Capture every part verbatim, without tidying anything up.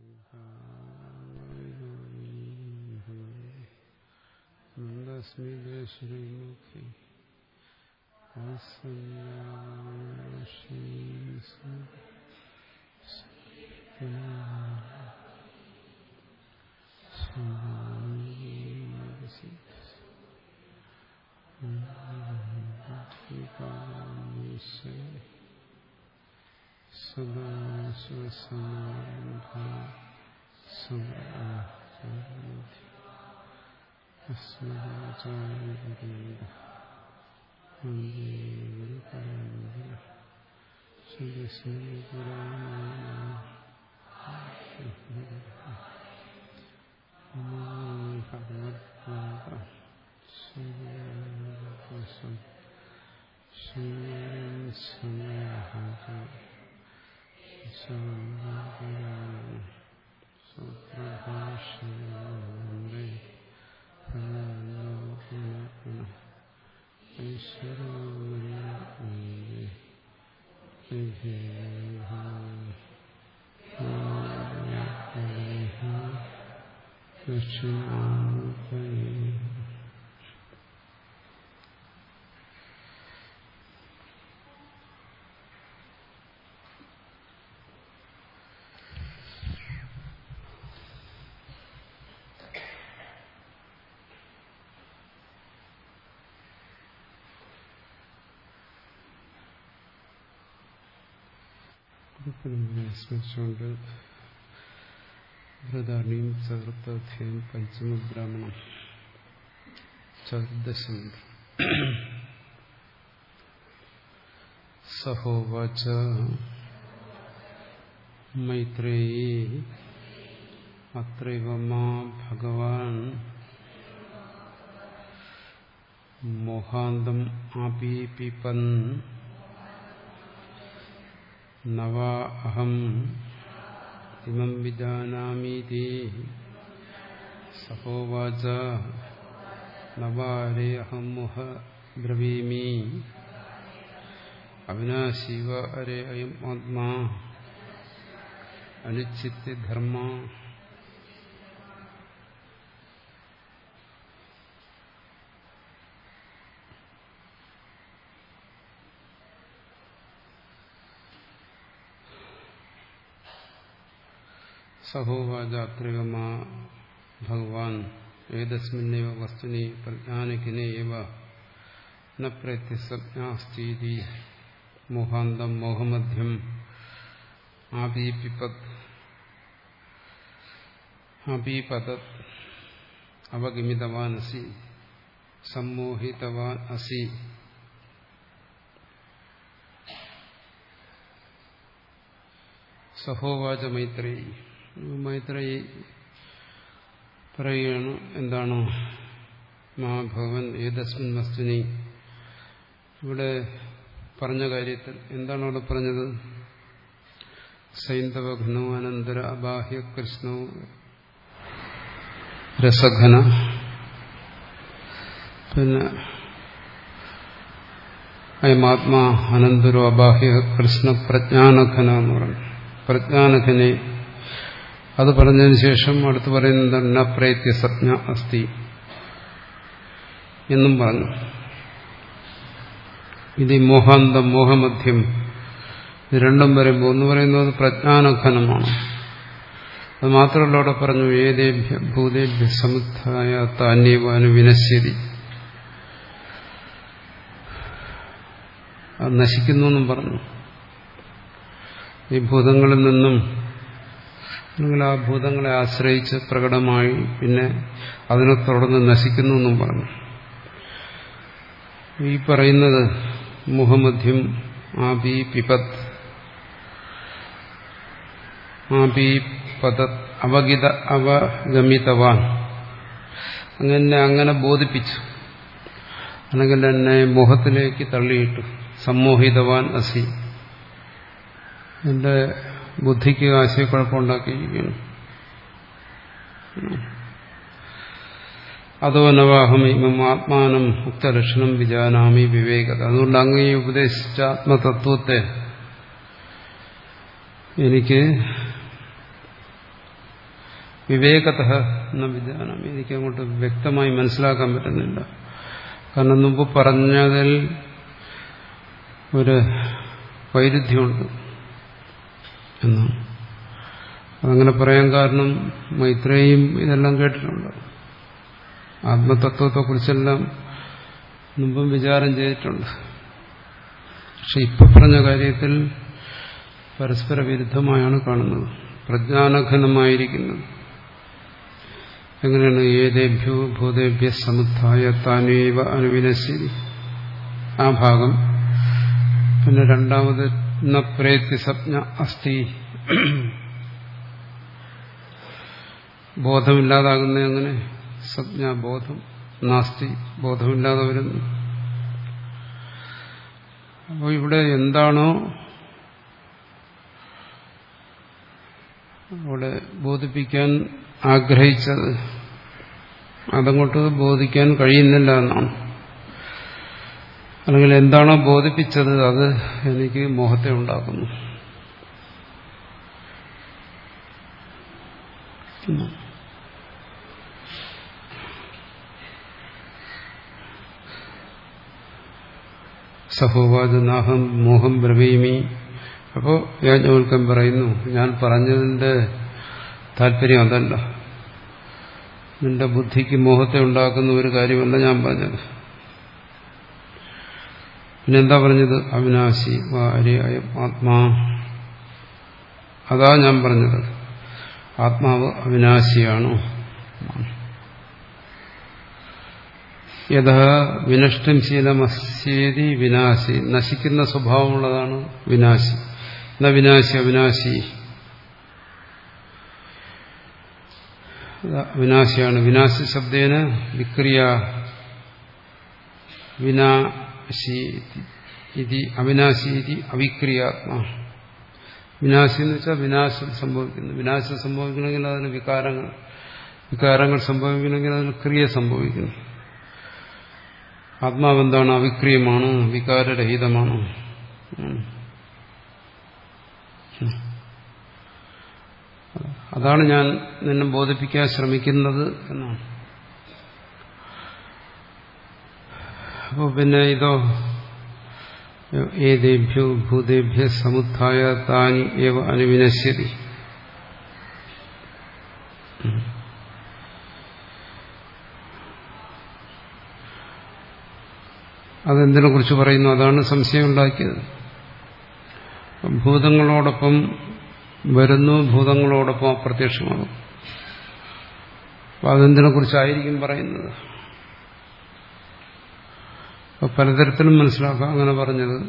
ശ്രീമുഖി സ്മരിച്ചുകൊണ്ട് ബൃഹദാരണ്യം ചതുർത്ഥാധ്യായം പഞ്ചമബ്രാഹ്മണം ചതുർദശം. സഹോവാച മൈത്രേയീ അത്രൈവ മാ ഭഗവാൻ മോഹാന്തം ആപീപിപൻ നവാ അഹം ഇമം വിജാനാമീതി സഹോവാച നവാരേ അഹം മുഹ ബ്രവീമി അവിനാശിവ അരേ അയം ആത്മാ അനുച്ഛിത്യ ധർമ്മ. സഹോവാച അത്രൈവ മാ ഭഗവാൻ ഏതസ്മിന്നേവ വസ്തുനി പ്രജ്ഞാനഘിനേ ഏവ ന പ്രത്യസജ്ഞാസ്തീതി മോഹാന്തം മോഹമധ്യം ആപീപിപത് ആപീപതത് അവഗമിതവാൻ അസി സമ്മോഹിതവാൻ അസി. സഹോവാച മൈത്രേയി. മൈത്രേയി പറയുകയാണ്, എന്താണ് മാ ഭഗവൻ ഏതസ്മിൻ വസ്തുനി, ഇവിടെ പറഞ്ഞ കാര്യത്തിൽ എന്താണ് അവിടെ പറഞ്ഞത്? സൈന്ധവഘ്നോ അനന്തര അബാഹ്യ കൃഷ്ണോ രസഘന, പിന്നെ അയമാത്മാ അനന്തരോ അബാഹ്യ കൃഷ്ണ പ്രജ്ഞാനഘന എന്ന് പറഞ്ഞു. പ്രജ്ഞാനഘനെ അത് പറഞ്ഞതിന് ശേഷം അടുത്ത് പറയുന്നത് ന പ്രേത്യ സജ്ഞ അസ്തി എന്നും പറഞ്ഞു. ഇത് മോഹാന്തം മോഹമധ്യം ഇത് രണ്ടും പറയുമ്പോൾ ഒന്ന് പറയുന്നത് പ്രജ്ഞാനഘനമാണ്. അത് മാത്രമല്ല അവിടെ പറഞ്ഞു ഏതേഭ്യ ഭൂതേഭ്യ സമുദ്ധായ താന്യവാനു വിനശ്യതി, അത് നശിക്കുന്നു എന്നും പറഞ്ഞു. ഈ ഭൂതങ്ങളിൽ നിന്നും അല്ലെങ്കിൽ ആ ഭൂതങ്ങളെ ആശ്രയിച്ച് പ്രകടമായി പിന്നെ അതിനെ തുടർന്ന് നശിക്കുന്നു എന്നും പറഞ്ഞു. ഈ പറയുന്നത് മുഹമ്മദ്യം ആബി പിപത് ആബി പദത് അവഗിത അവഗമിതവാൻ, അങ്ങനെ അങ്ങനെ ബോധിപ്പിച്ചു, അല്ലെങ്കിൽ എന്നെ മോഹത്തിലേക്ക് തള്ളിയിട്ടു. സമ്മോഹിതവാൻ അസി, എന്റെ ബുദ്ധിക്ക് ആശയക്കുഴപ്പമുണ്ടാക്കിയിരിക്കുന്നു. അതോ നവാഹം ഇമം ആത്മാനം ഉക്തലക്ഷണം വിജാനാമി വിവേകത. അതുകൊണ്ട് അങ്ങ് ഈ ഉപദേശിച്ച ആത്മതത്വത്തെ എനിക്ക് വിവേകതഃ എന്ന വിധാനം എനിക്ക് അങ്ങോട്ട് വ്യക്തമായി മനസ്സിലാക്കാൻ പറ്റുന്നില്ല. കാരണം മുമ്പ് പറഞ്ഞതിൽ ഒരു വൈരുദ്ധ്യമുണ്ട് എന്നാണ്. അതങ്ങനെ പറയാൻ കാരണം മൈത്രേയും ഇതെല്ലാം കേട്ടിട്ടുണ്ട്. ആത്മതത്വത്തെക്കുറിച്ചെല്ലാം മുമ്പും വിചാരം ചെയ്തിട്ടുണ്ട്. പക്ഷെ ഇപ്പൊ പറഞ്ഞ കാര്യത്തിൽ പരസ്പര വിരുദ്ധമായാണ് കാണുന്നത്, പ്രജ്ഞാനഘനമായിരിക്കുന്നത്. എങ്ങനെയാണ്? ഏതേഭ്യോ ഭൂതേഭ്യ സമുദ്ധായ താനേവ അനുവിനശ്യതി, ആ ഭാഗം. പിന്നെ രണ്ടാമത് ന പ്രേത്യ സപ്ഞ അസ്തി, ബോധമില്ലാതാകുന്ന എങ്ങനെ? സപ്ഞ ബോധം, നാസ്തി ബോധമില്ലാതെ വരുന്നു. അപ്പോൾ ഇവിടെ എന്താണോ അവിടെ ബോധിപ്പിക്കാൻ ആഗ്രഹിച്ചത് അതങ്ങോട്ട് ബോധിക്കാൻ കഴിയുന്നില്ല എന്നാണ്. അല്ലെങ്കിൽ എന്താണോ ബോധിപ്പിച്ചത് അത് എനിക്ക് മോഹത്തെ ഉണ്ടാക്കുന്നു. സഹോവാചനാഹം മോഹം ബ്രവീമി. അപ്പോൾ യാജ്ഞവൽക്കൻ പറയുന്നു, ഞാൻ പറഞ്ഞതിന്റെ താല്പര്യം അതല്ല, നിന്റെ ബുദ്ധിക്ക് മോഹത്തെ ഉണ്ടാക്കുന്ന ഒരു കാര്യമല്ല ഞാൻ പറഞ്ഞത്. പിന്നെന്താ പറഞ്ഞത്? അവിനാശി വാര്യായ ആത്മാ, അതാ ഞാൻ പറഞ്ഞത്. ആത്മാവ് അവിനാശിയാണോ? യഥാ വിനഷ്ടം ശീലമസ്യേതി വിനാശി, നശിക്കുന്ന സ്വഭാവമുള്ളതാണ് വിനാശി. ന വിനാശി അവിനാശി, വിനാശിയാണ്. വിനാശി ശബ്ദേന വിക്രിയ വിനാശി ഇതി അവിനാശി ഇതി അവിക്രിയാത്മാ. വിനാശി എന്ന് വെച്ചാൽ വിനാശം സംഭവിക്കുന്നു. വിനാശം സംഭവിക്കണമെങ്കിൽ അതിന് വികാരങ്ങൾ വികാരങ്ങൾ സംഭവിക്കണമെങ്കിൽ അതിന് ക്രിയ സംഭവിക്കുന്നു. ആത്മാവെന്താണ്? അവിക്രിയമാണ്, വികാരരഹിതമാണ്. അതാണ് ഞാൻ നിന്നെ ബോധിപ്പിക്കാൻ ശ്രമിക്കുന്നത് എന്നാണ്. അപ്പോൾ പിന്നെ ഇതോ ഏതേഭ്യോ ഭൂതേഭ്യ സമുദ്ധായ താനി ഏവ അനുവിനശ്യതി. അതെന്തിനെ കുറിച്ച് പറയുന്നു? അതാണ് സംശയം ഉണ്ടാക്കിയത്. ഭൂതങ്ങളോടൊപ്പം വരുന്നു, ഭൂതങ്ങളോടൊപ്പം അപ്രത്യക്ഷമാകും. അപ്പൊ അതെന്തിനെ കുറിച്ചായിരിക്കും പറയുന്നത്? അപ്പൊ പലതരത്തിലും മനസ്സിലാക്കാം അങ്ങനെ പറഞ്ഞത്.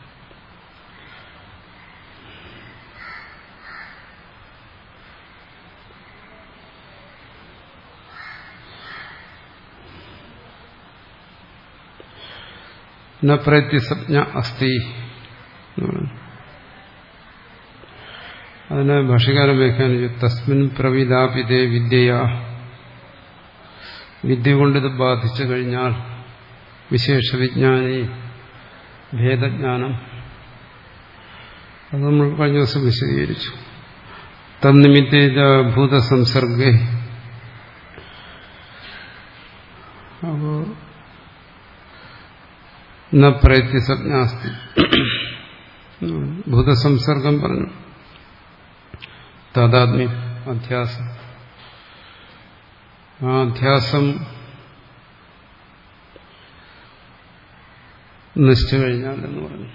ന പ്രത്യസജ്ഞ അസ്തി, അതിനെ ഭാഷ്യകാരൻ വ്യാഖ്യാനിച്ചു. തസ്മിൻ പ്രവിലാപിതേ വിദ്യയാ, വിദ്യ കൊണ്ടിത് ബാധിച്ചു കഴിഞ്ഞാൽ വിശേഷ വിജ്ഞാനി ഭേദജ്ഞാനം, അത് നമ്മൾ കഴിഞ്ഞ ദിവസം വിശദീകരിച്ചു. തന്നിമിത്തേജ ഭൂതസംസർഗേ, അപ്പോ ന പ്രത്യസജ്ഞാസ്തി, ഭൂതസംസർഗം പറഞ്ഞു. താദാത്മ്യം അധ്യാസം, ആ അധ്യാസം നശിച്ചു കഴിഞ്ഞാൽ എന്ന് പറഞ്ഞു.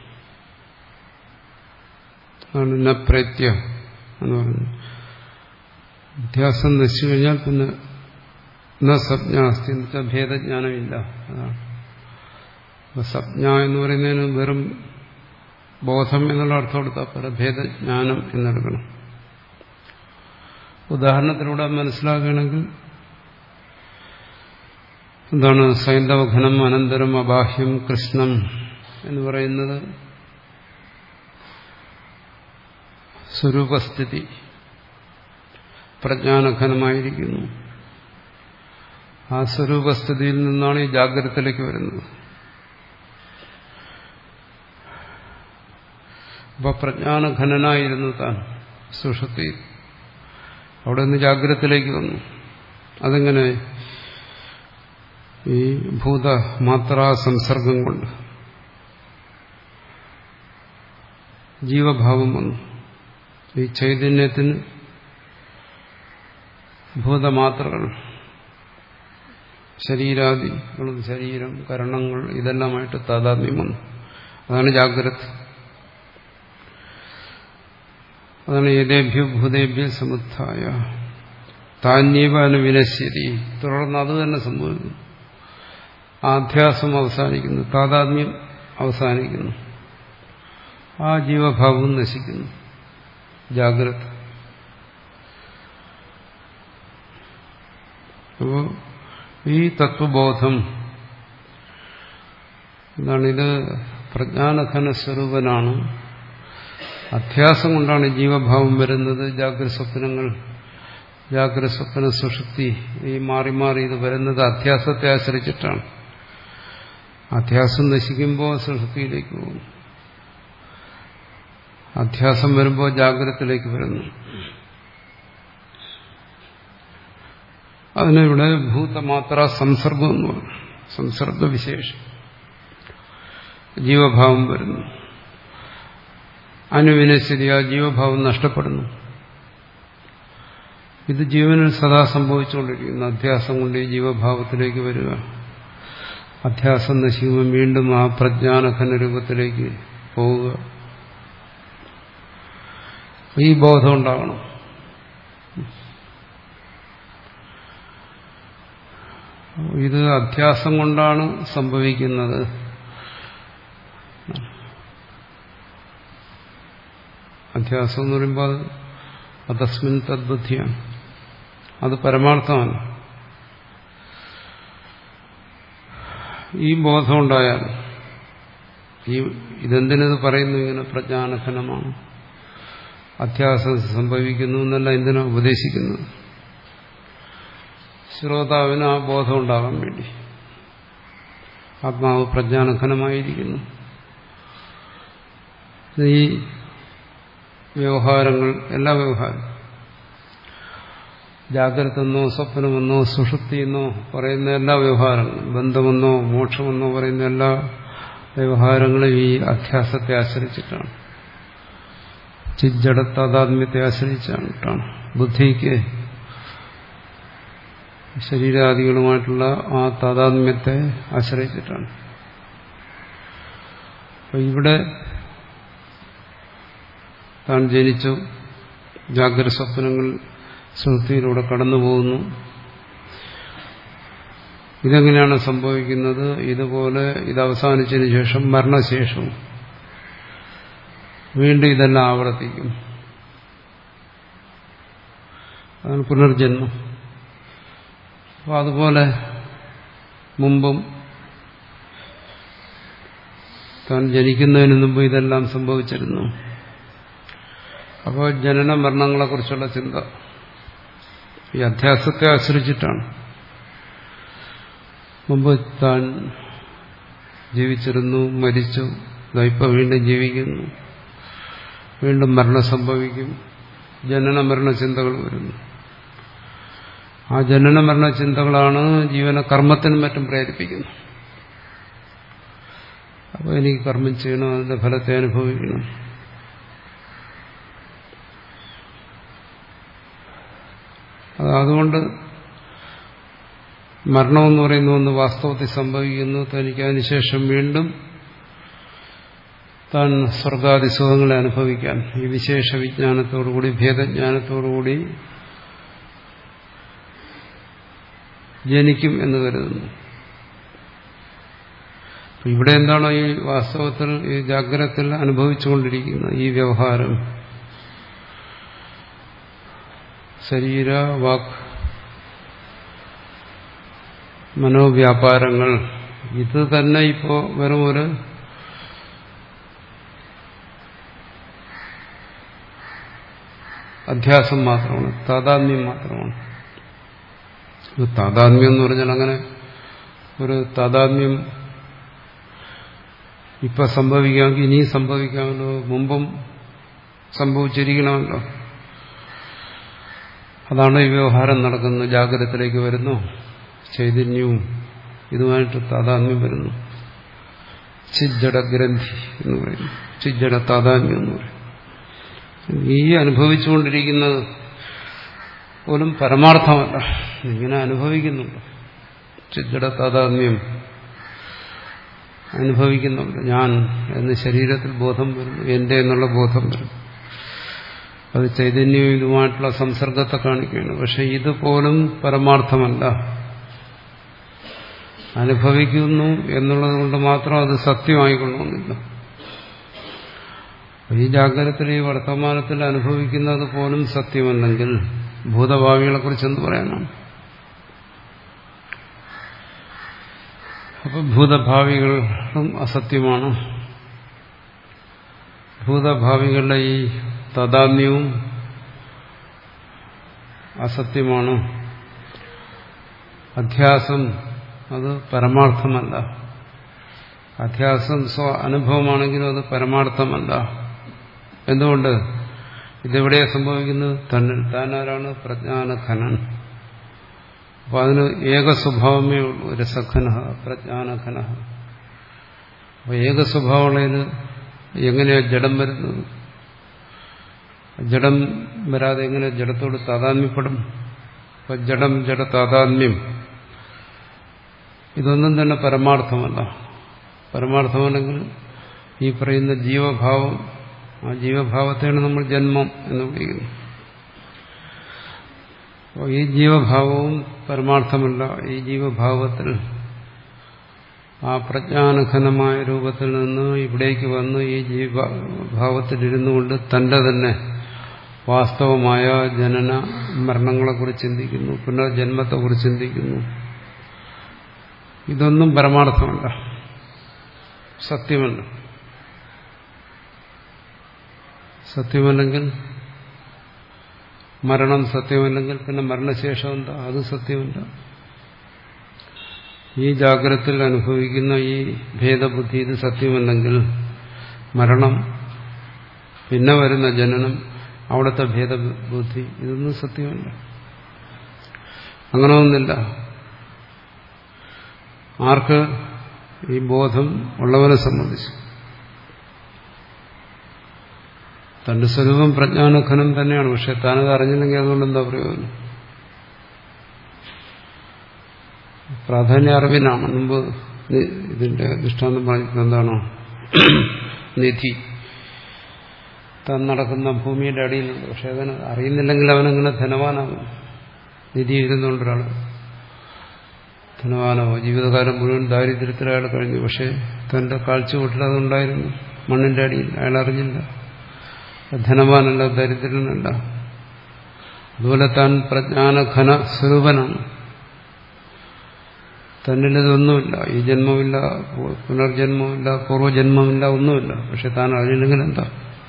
അതാണ് ന പ്രത്യ എന്ന് പറഞ്ഞു. അധ്യാസം നശിച്ചു കഴിഞ്ഞാൽ പിന്നെ ന സജ്ഞാസ്തി എന്ന് വെച്ചാൽ ഭേദജ്ഞാനമില്ല. അതാണ് സജ്ഞ എന്ന് പറയുന്നതിന് വെറും ബോധം എന്നുള്ള അർത്ഥം എടുത്താൽ പോലെ ഭേദജ്ഞാനം എന്നെടുക്കണം. ഉദാഹരണത്തിലൂടെ മനസ്സിലാക്കുകയാണെങ്കിൽ എന്താണ് സൈന്ധവഘനം അനന്തരം അബാഹ്യം കൃഷ്ണം എന്ന് പറയുന്നത് സ്വരൂപസ്ഥിതി പ്രജ്ഞാനഘനമായിരിക്കുന്നു. ആ സ്വരൂപസ്ഥിതിയിൽ നിന്നാണ് ഈ ജാഗ്രതത്തിലേക്ക് വരുന്നത്. അപ്പൊ പ്രജ്ഞാനഘനനായിരുന്നു താൻ സുഷുപ്തിയിൽ. അവിടെ നിന്ന് ജാഗ്രതത്തിലേക്ക് വന്നു. അതെങ്ങനെ? ഈ ഭൂതമാത്രാ സംസർഗം കൊണ്ട് ജീവഭാവം വന്നു. ഈ ചൈതന്യത്തിന് ഭൂതമാത്രകൾ, ശരീരാദികളും ശരീരം, കരണങ്ങൾ ഇതെല്ലാമായിട്ട് താതാത്മ്യം വന്നു. അതാണ് ജാഗ്രത. അതാണ് ഏതേഭ്യോ ഭൂതേഭ്യ സമുത്ഥായ താന്യവ അനുവിനശ്യതി. തുടർന്ന് അത് തന്നെ സംഭവിക്കുന്നു. ആധ്യാസം അവസാനിക്കുന്നു, താതാത്മ്യം അവസാനിക്കുന്നു, ആ ജീവഭാവം നശിക്കുന്നു. ജാഗ്രത. അപ്പോൾ ഈ തത്വബോധം എന്താണ്? ഇത് പ്രജ്ഞാനഘന സ്വരൂപനാണ്. അധ്യാസം കൊണ്ടാണ് ജീവഭാവം വരുന്നത്. ജാഗ്രത സ്വപ്നങ്ങൾ, ജാഗ്രത സ്വപ്ന സുഷുപ്തി ഈ മാറി മാറി ഇത് വരുന്നത് അധ്യാസത്തെ ആശ്രയിച്ചിട്ടാണ്. അധ്യാസം നശിക്കുമ്പോൾ സുഷുപ്തിയിലേക്ക് പോകും, അധ്യാസം വരുമ്പോൾ ജാഗ്രതത്തിലേക്ക് വരുന്നു. അതിനിവിടെ ഭൂതമാത്ര സംസർഗം എന്ന് പറഞ്ഞു. സംസർഗവിശേഷം ജീവഭാവം വരുന്നു. അനുവിനശ്യതി, ആ ജീവഭാവം നഷ്ടപ്പെടുന്നു. ഇത് ജീവനിൽ സദാ സംഭവിച്ചുകൊണ്ടിരിക്കുന്നു. അധ്യാസം കൊണ്ട് ഈ ജീവഭാവത്തിലേക്ക് വരിക, അധ്യാസം നശിക്കുമ്പോൾ വീണ്ടും ആ പ്രജ്ഞാനഘന രൂപത്തിലേക്ക് പോവുക. ഈ ബോധം ഉണ്ടാകണം. ഇത് അധ്യാസം കൊണ്ടാണ് സംഭവിക്കുന്നത്. അധ്യാസം എന്ന് പറയുമ്പോൾ അത് അതസ്മിൻ തദ്ബുദ്ധിയാണ്, അത് പരമാർത്ഥമാണ്. ഈ ബോധം ഉണ്ടായാൽ ഈ ഇതെന്തിനത് പറയുന്നു? ഇങ്ങനെ പ്രജ്ഞാനഘനമാണ്, അധ്യാസം സംഭവിക്കുന്നു എന്നല്ല എന്തിനാ ഉപദേശിക്കുന്നത്? ശ്രോതാവിന് ആ ബോധം ഉണ്ടാകാൻ വേണ്ടി. ആത്മാവ് പ്രജ്ഞാനഘനമായിരിക്കുന്നു. ഈ വ്യവഹാരങ്ങൾ, എല്ലാ വ്യവഹാരം, ജാഗ്രതെന്നോ സ്വപ്നമെന്നോ സുഷുപ്തിയെന്നോ പറയുന്ന എല്ലാ വ്യവഹാരങ്ങളും, ബന്ധമെന്നോ മോക്ഷമെന്നോ പറയുന്ന എല്ലാ വ്യവഹാരങ്ങളും ഈ അധ്യാസത്തെ ആശ്രയിച്ചിട്ടാണ്, ചിജ്ജട താതാത്മ്യത്തെ ആശ്രയിച്ചിട്ടാണ്. ബുദ്ധിക്ക് ശരീരാദികളുമായിട്ടുള്ള ആ താതാത്മ്യത്തെ ആശ്രയിച്ചിട്ടാണ്. അപ്പൊ ഇവിടെ താൻ ജനിച്ചു, ജാഗ്രത സ്വപ്നങ്ങൾ സുഷുപ്തിയിലൂടെ കടന്നുപോകുന്നു. ഇതെങ്ങനെയാണ് സംഭവിക്കുന്നത്? ഇതുപോലെ ഇത് അവസാനിച്ചതിന് ശേഷം മരണശേഷവും വീണ്ടും ഇതെല്ലാം ആവർത്തിക്കും. അതാണ് പുനർജന്മം. അപ്പോൾ അതുപോലെ മുമ്പും താൻ ജനിക്കുന്നതിന് മുമ്പ് ഇതെല്ലാം സംഭവിച്ചിരുന്നു. അപ്പോൾ ജനന മരണങ്ങളെക്കുറിച്ചുള്ള ചിന്ത ഈ അധ്യാസത്തെ ആശ്രയിച്ചിട്ടാണ്. മുമ്പ് താൻ ജീവിച്ചിരുന്നു, മരിച്ചു, ഇപ്പം വീണ്ടും ജീവിക്കുന്നു, വീണ്ടും മരണം സംഭവിക്കും, ജനന മരണ ചിന്തകൾ വരുന്നു. ആ ജനന മരണ ചിന്തകളാണ് ജീവന കർമ്മത്തിനും മറ്റും പ്രേരിപ്പിക്കുന്നത്. അപ്പോൾ എനിക്ക് കർമ്മം ചെയ്യണം, അതിന്റെ ഫലത്തെ അനുഭവിക്കണം. അതുകൊണ്ട് മരണമെന്ന് പറയുന്ന ഒന്ന് വാസ്തവത്തിൽ സംഭവിക്കുന്നു. തനിക്ക് അതിനുശേഷം വീണ്ടും താൻ സ്വർഗാദി സുഖങ്ങളെ അനുഭവിക്കാൻ ഈ വിശേഷ വിജ്ഞാനത്തോടുകൂടി, ഭേദജ്ഞാനത്തോടുകൂടി ജനിക്കും എന്ന് കരുതുന്നു. ഇവിടെ എന്താണോ ഈ വാസ്തവത്തിൽ ഈ ജാഗ്രതത്തിൽ അനുഭവിച്ചുകൊണ്ടിരിക്കുന്ന ഈ വ്യവഹാരം, ശരീര വാക് മനോവ്യാപാരങ്ങൾ, ഇത് തന്നെ ഇപ്പോ വെറും ഒരു അധ്യാസം മാത്രമാണ്, താതാത്മ്യം മാത്രമാണ്. താതാത്മ്യം എന്ന് പറഞ്ഞാൽ അങ്ങനെ ഒരു താതാത്മ്യം ഇപ്പൊ സംഭവിക്കാമെങ്കിൽ ഇനിയും സംഭവിക്കാമല്ലോ, മുമ്പും സംഭവിച്ചിരിക്കണമല്ലോ. അതാണ് ഈ വ്യവഹാരം നടക്കുന്നത്. ജാഗ്രതത്തിലേക്ക് വരുന്നു, ചൈതന്യവും ഇതുമായിട്ട് താതാത്മ്യം വരുന്നു. ചിജ്ജട ഗ്രന്ഥി എന്ന് പറയുന്നു, ചിജ്ജട താതാത്മ്യം എന്ന് പറയും. ഈ അനുഭവിച്ചുകൊണ്ടിരിക്കുന്നത് പോലും പരമാർത്ഥമല്ല, ഇങ്ങനെ അനുഭവിക്കുന്നുണ്ട്. ചിജ്ജട താതാത്മ്യം അനുഭവിക്കുന്നുണ്ട്. ഞാൻ എന്ന് ശരീരത്തിൽ ബോധം വരുന്നു, എന്റെ എന്നുള്ള ബോധം വരുന്നു. അത് ചൈതന്യവും ഇതുമായിട്ടുള്ള സംസർഗത്തെ കാണിക്കുകയാണ്. പക്ഷെ ഇതുപോലും പരമാർത്ഥമല്ല. അനുഭവിക്കുന്നു എന്നുള്ളത് കൊണ്ട് മാത്രം അത് സത്യമായിക്കൊള്ളണമെന്നില്ല. ഈ ജാഗ്രതത്തിൽ ഈ വർത്തമാനത്തിൽ അനുഭവിക്കുന്നത് പോലും സത്യമല്ലെങ്കിൽ ഭൂതഭാവികളെ കുറിച്ച് എന്ത് പറയാനാണ്? അപ്പൊ ഭൂതഭാവികളും അസത്യമാണ്. ഭൂതഭാവികളുടെ ഈ താതാത്മ്യവും അസത്യമാണ്. അധ്യാസം അത് പരമാർത്ഥമല്ല. അധ്യാസം സ്വ അനുഭവമാണെങ്കിലും അത് പരമാർത്ഥമല്ല. എന്തുകൊണ്ട്? ഇതെവിടെയാ സംഭവിക്കുന്നത്? തന്നിൽ. താനാരാണ്? പ്രജ്ഞാനഘനൻ. അപ്പൊ അതിന് ഏക സ്വഭാവമേ ഉള്ളൂ. രസഘന, പ്രജ്ഞാനഘന. അപ്പൊ ഏക സ്വഭാവമുള്ളതിന് എങ്ങനെയാ ജഡം വരുന്നത്? ജഡം വരാതെ എങ്ങനെ ജഡത്തോട് താതാത്മ്യപ്പെടും? അപ്പൊ ജഡം ജഡ താതാത്മ്യം ഇതൊന്നും തന്നെ പരമാർത്ഥമല്ല. പരമാർത്ഥമല്ലെങ്കിൽ ഈ പറയുന്ന ജീവഭാവം, ആ ജീവഭാവത്തെയാണ് നമ്മൾ ജന്മം എന്ന് വിളിക്കുന്നത്. അപ്പോൾ ഈ ജീവഭാവവും പരമാർത്ഥമല്ല. ഈ ജീവഭാവത്തിൽ ആ പ്രജ്ഞാനഘനമായ രൂപത്തിൽ നിന്ന് ഇവിടേക്ക് വന്ന് ഈ ജീവഭാവത്തിലിരുന്നു കൊണ്ട് തന്റെ തന്നെ വാസ്തവമായ ജനന മരണങ്ങളെക്കുറിച്ച് ചിന്തിക്കുന്നു, പുനർജന്മത്തെക്കുറിച്ച് ചിന്തിക്കുന്നു. ഇതൊന്നും പരമാർത്ഥമല്ല, സത്യമല്ല. സത്യമല്ലെങ്കിൽ മരണം സത്യമല്ലെങ്കിൽ പിന്നെ മരണശേഷം എന്താ? അത് സത്യമല്ല. ഈ ജാഗ്രതത്തിൽ അനുഭവിക്കുന്ന ഈ ഭേദബുദ്ധി ഇത് സത്യമല്ലെങ്കിൽ മരണം, പിന്നെ വരുന്ന ജനനം, അവിടുത്തെ ഭേദബുദ്ധി ഇതൊന്നും സത്യമല്ല. അങ്ങനെ ഒന്നില്ല. ആർക്ക്? ഈ ബോധം ഉള്ളവനെ സംബന്ധിച്ച്. തന്റെ സ്വരൂപം പ്രജ്ഞാനഘനം തന്നെയാണ്. പക്ഷെ താനത് അറിഞ്ഞില്ലെങ്കിൽ അതുകൊണ്ട് എന്താ പ്രയോജനം? പ്രാധാന്യ അറിവിനാണ്. മുമ്പ് ഇതിന്റെ ദൃഷ്ടാന്തം പറഞ്ഞിട്ട് എന്താണോ? നിധി താൻ നടക്കുന്ന ഭൂമിയുടെ അടിയിലുണ്ട്. പക്ഷെ അതിന് അറിയുന്നില്ലെങ്കിൽ അവനങ്ങനെ ധനവാനാകും. നിധി ഇരുന്നുകൊണ്ട് ഒരാൾ ധനവാനാവോ? ജീവിതകാലം മുഴുവൻ ദാരിദ്ര്യത്തിൽ അയാൾ കഴിഞ്ഞു. പക്ഷെ തന്റെ കാഴ്ചവെട്ടിൽ അതുണ്ടായിരുന്നു മണ്ണിന്റെ അടിയിൽ. അയാൾ അറിഞ്ഞില്ല. ധനവാനല്ല, ദരിദ്രനല്ല. അതുപോലെ താൻ പ്രജ്ഞാനഘന സ്വരൂപനാണ്. തന്നിലതൊന്നുമില്ല. ഈ ജന്മമില്ല, പുനർജന്മമില്ല, പൂർവ്വജന്മമില്ല, ഒന്നുമില്ല. പക്ഷെ താൻ അറിഞ്ഞില്ലെങ്കിൽ എന്താ?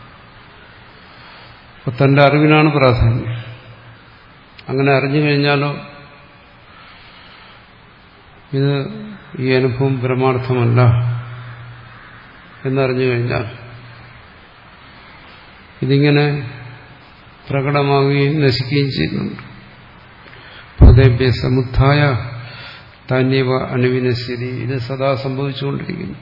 അപ്പൊ തന്റെ അറിവിനാണ് പ്രാധാന്യം. അങ്ങനെ അറിഞ്ഞു കഴിഞ്ഞാലോ ഇത് ഈ അനുഭവം പരമാർത്ഥമല്ല എന്നറിഞ്ഞു കഴിഞ്ഞാൽ ഇതിങ്ങനെ പ്രകടമാവുകയും നശിക്കുകയും ചെയ്യുന്നുണ്ട്. ഭൂതേഭ്യ സമുദ്ധായ താന്യവ അനുവിനശ്യതി. ഇത് സദാ സംഭവിച്ചുകൊണ്ടിരിക്കുന്നു.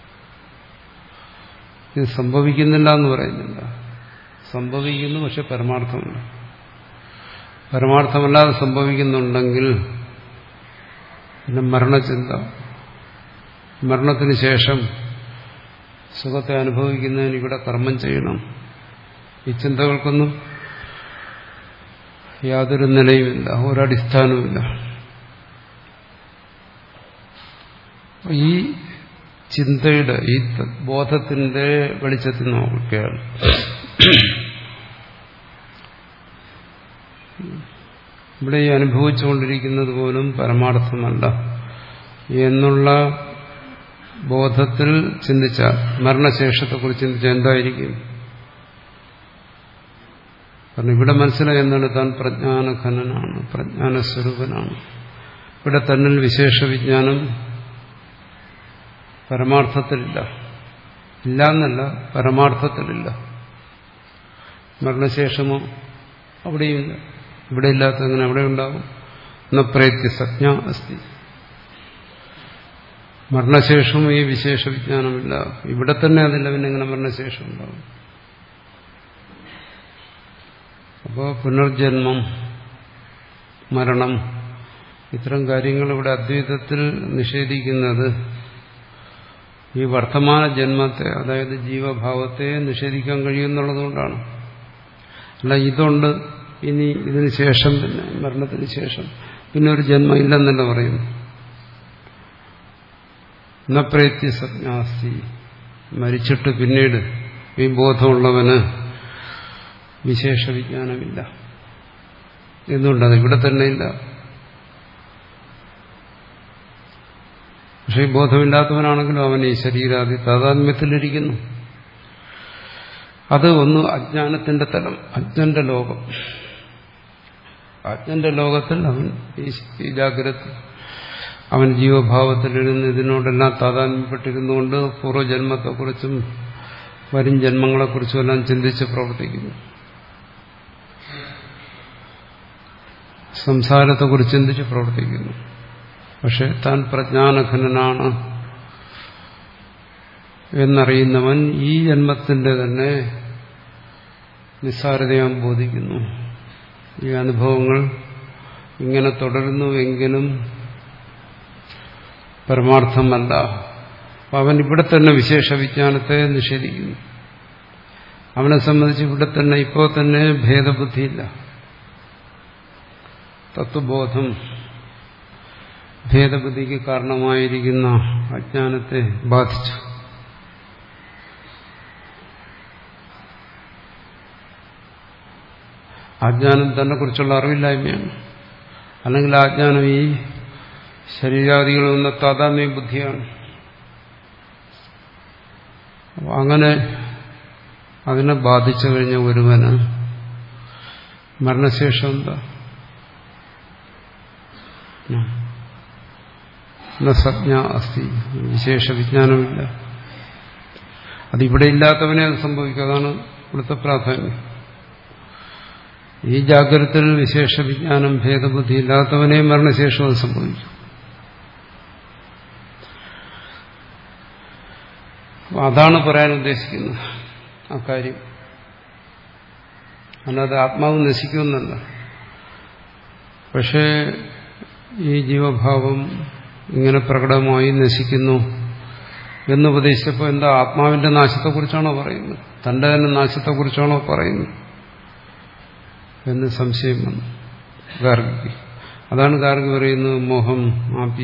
ഇത് സംഭവിക്കുന്നില്ല എന്ന് പറയുന്നില്ല. സംഭവിക്കുന്നു, പക്ഷെ പരമാർത്ഥമല്ല. പരമാർത്ഥമല്ലാതെ സംഭവിക്കുന്നുണ്ടെങ്കിൽ പിന്നെ മരണചിന്ത, മരണത്തിന് ശേഷം സുഖത്തെ അനുഭവിക്കുന്നതിന് ഇവിടെ കർമ്മം ചെയ്യണം. ഈ ചിന്തകൾക്കൊന്നും യാതൊരു നിലയുമില്ല, ഒരടിസ്ഥാനവുമില്ല. ഈ ചിന്തയുടെ, ഈ ബോധത്തിന്റെ വെളിച്ചത്തിൽ നോക്കുകയാണ് ഇവിടെ ഈ അനുഭവിച്ചുകൊണ്ടിരിക്കുന്നത് പോലും പരമാർത്ഥമല്ല എന്നുള്ള ബോധത്തിൽ ചിന്തിച്ചാൽ, മരണശേഷത്തെക്കുറിച്ച് ചിന്തിച്ചാൽ എന്തായിരിക്കും? കാരണം ഇവിടെ മനസ്സിലായി എന്താണ്? താൻ പ്രജ്ഞാനഘനനാണ്, പ്രജ്ഞാനസ്വരൂപനാണ്. ഇവിടെ തന്നിൽ വിശേഷ വിജ്ഞാനം പരമാർത്ഥത്തിലില്ല. ഇല്ല എന്നല്ല, പരമാർത്ഥത്തിലില്ല. മരണശേഷമോ അവിടെയുമില്ല. ഇവിടെ ഇല്ലാത്ത അങ്ങനെ അവിടെ ഉണ്ടാവും. ന പ്രേത്യ സജ്ഞ അസ്തി. മരണശേഷവും ഈ വിശേഷ വിജ്ഞാനമില്ല. ഇവിടെ തന്നെ അതില്ല, പിന്നെ എങ്ങനെ മരണശേഷം ഉണ്ടാവും? അപ്പോൾ പുനർജന്മം, മരണം, ഇത്തരം കാര്യങ്ങൾ ഇവിടെ അദ്വൈതത്തിൽ നിഷേധിക്കുന്നത് ഈ വർത്തമാന ജന്മത്തെ, അതായത് ജീവഭാവത്തെ നിഷേധിക്കാൻ കഴിയുമെന്നുള്ളതുകൊണ്ടാണ്. അല്ല ഇതുണ്ട്, ഇനി ഇതിന് ശേഷം, പിന്നെ മരണത്തിന് ശേഷം പിന്നെ ഒരു ജന്മം ഇല്ലെന്നല്ല പറയുന്നു. ന പ്രേത്യ സജ്ഞാസ്തി. മരിച്ചിട്ട് പിന്നീട് ഈ ബോധമുള്ളവന് വിശേഷ വിജ്ഞാനമില്ല. എന്തുകൊണ്ടത് ഇവിടെ തന്നെ ഇല്ല? പക്ഷെ ഈ ബോധമില്ലാത്തവനാണെങ്കിലും അവൻ ഈ ശരീരാദി താതാത്മ്യത്തിലിരിക്കുന്നു. അത് ഒന്ന് അജ്ഞാനത്തിന്റെ തലം, അജ്ഞന്റെ ലോകം. അജ്ഞന്റെ ലോകത്തിൽ അവൻ ഈ ജാഗ്രത, അവൻ ജീവഭാവത്തിലിരുന്ന് ഇതിനോടെല്ലാം താതാത്മ്യപ്പെട്ടിരുന്നുകൊണ്ട് പൂർവ്വജന്മത്തെക്കുറിച്ചും വരും ജന്മങ്ങളെക്കുറിച്ചും എല്ലാം ചിന്തിച്ച് പ്രവർത്തിക്കുന്നു. സംസാരത്തെക്കുറിച്ച് ചിന്തിച്ച് പ്രവർത്തിക്കുന്നു. പക്ഷെ താൻ പ്രജ്ഞാനഘനനാണ് എന്നറിയുന്നവൻ ഈ ജന്മത്തിന്റെ തന്നെ നിസ്സാരതയാൻ ബോധിക്കുന്നു. ഈ അനുഭവങ്ങൾ ഇങ്ങനെ തുടരുന്നുവെങ്കിലും പരമാർത്ഥമല്ല. അവൻ ഇവിടെ തന്നെ വിശേഷ വിജ്ഞാനത്തെ നിഷേധിക്കുന്നു. അവനെ സംബന്ധിച്ച് ഇവിടെ തന്നെ ഇപ്പോൾ തന്നെ ഭേദബുദ്ധിയില്ല. തത്വബോധം ഭേദബുദ്ധിക്ക് കാരണമായിരിക്കുന്ന അജ്ഞാനത്തെ ബാധിച്ചു. അജ്ഞാനം തന്നെ കുറിച്ചുള്ള അറിവില്ലായ്മയാണ്. അല്ലെങ്കിൽ അജ്ഞാനം ഈ ശരീരാദികളെന്ന താതാത്മ്യ ബുദ്ധിയാണ്. അങ്ങനെ അതിനെ ബാധിച്ചു കഴിഞ്ഞ ഒരുവന് മരണശേഷം എന്താ? സജ്ഞ അസ്തി. വിശേഷ വിജ്ഞാനമില്ല. അതിവിടെ ഇല്ലാത്തവനെ അത് സംഭവിക്കുക. അതാണ് ഇവിടുത്തെ പ്രാധാന്യം. ഈ ജാഗ്രതത്തിൽ വിശേഷ വിജ്ഞാനം ഭേദബുദ്ധി ഇല്ലാത്തവനെ മരണശേഷം അത് സംഭവിക്കും. അതാണ് പറയാൻ ഉദ്ദേശിക്കുന്നത് അക്കാര്യം. അല്ലാതെ ആത്മാവ് നശിക്കുമെന്നല്ല. പക്ഷേ ഈ ജീവഭാവം ഇങ്ങനെ പ്രകടമായി നശിക്കുന്നു എന്നുപദേശിച്ചപ്പോൾ എന്താ ആത്മാവിന്റെ നാശത്തെക്കുറിച്ചാണോ പറയുന്നത്? തന്റെ തന്നെ നാശത്തെക്കുറിച്ചാണോ പറയുന്നത് എന്ന് സംശയം വന്നു ഗാർഗിക്ക്. അതാണ് ഗാർഗി പറയുന്നത്, മോഹം ആപി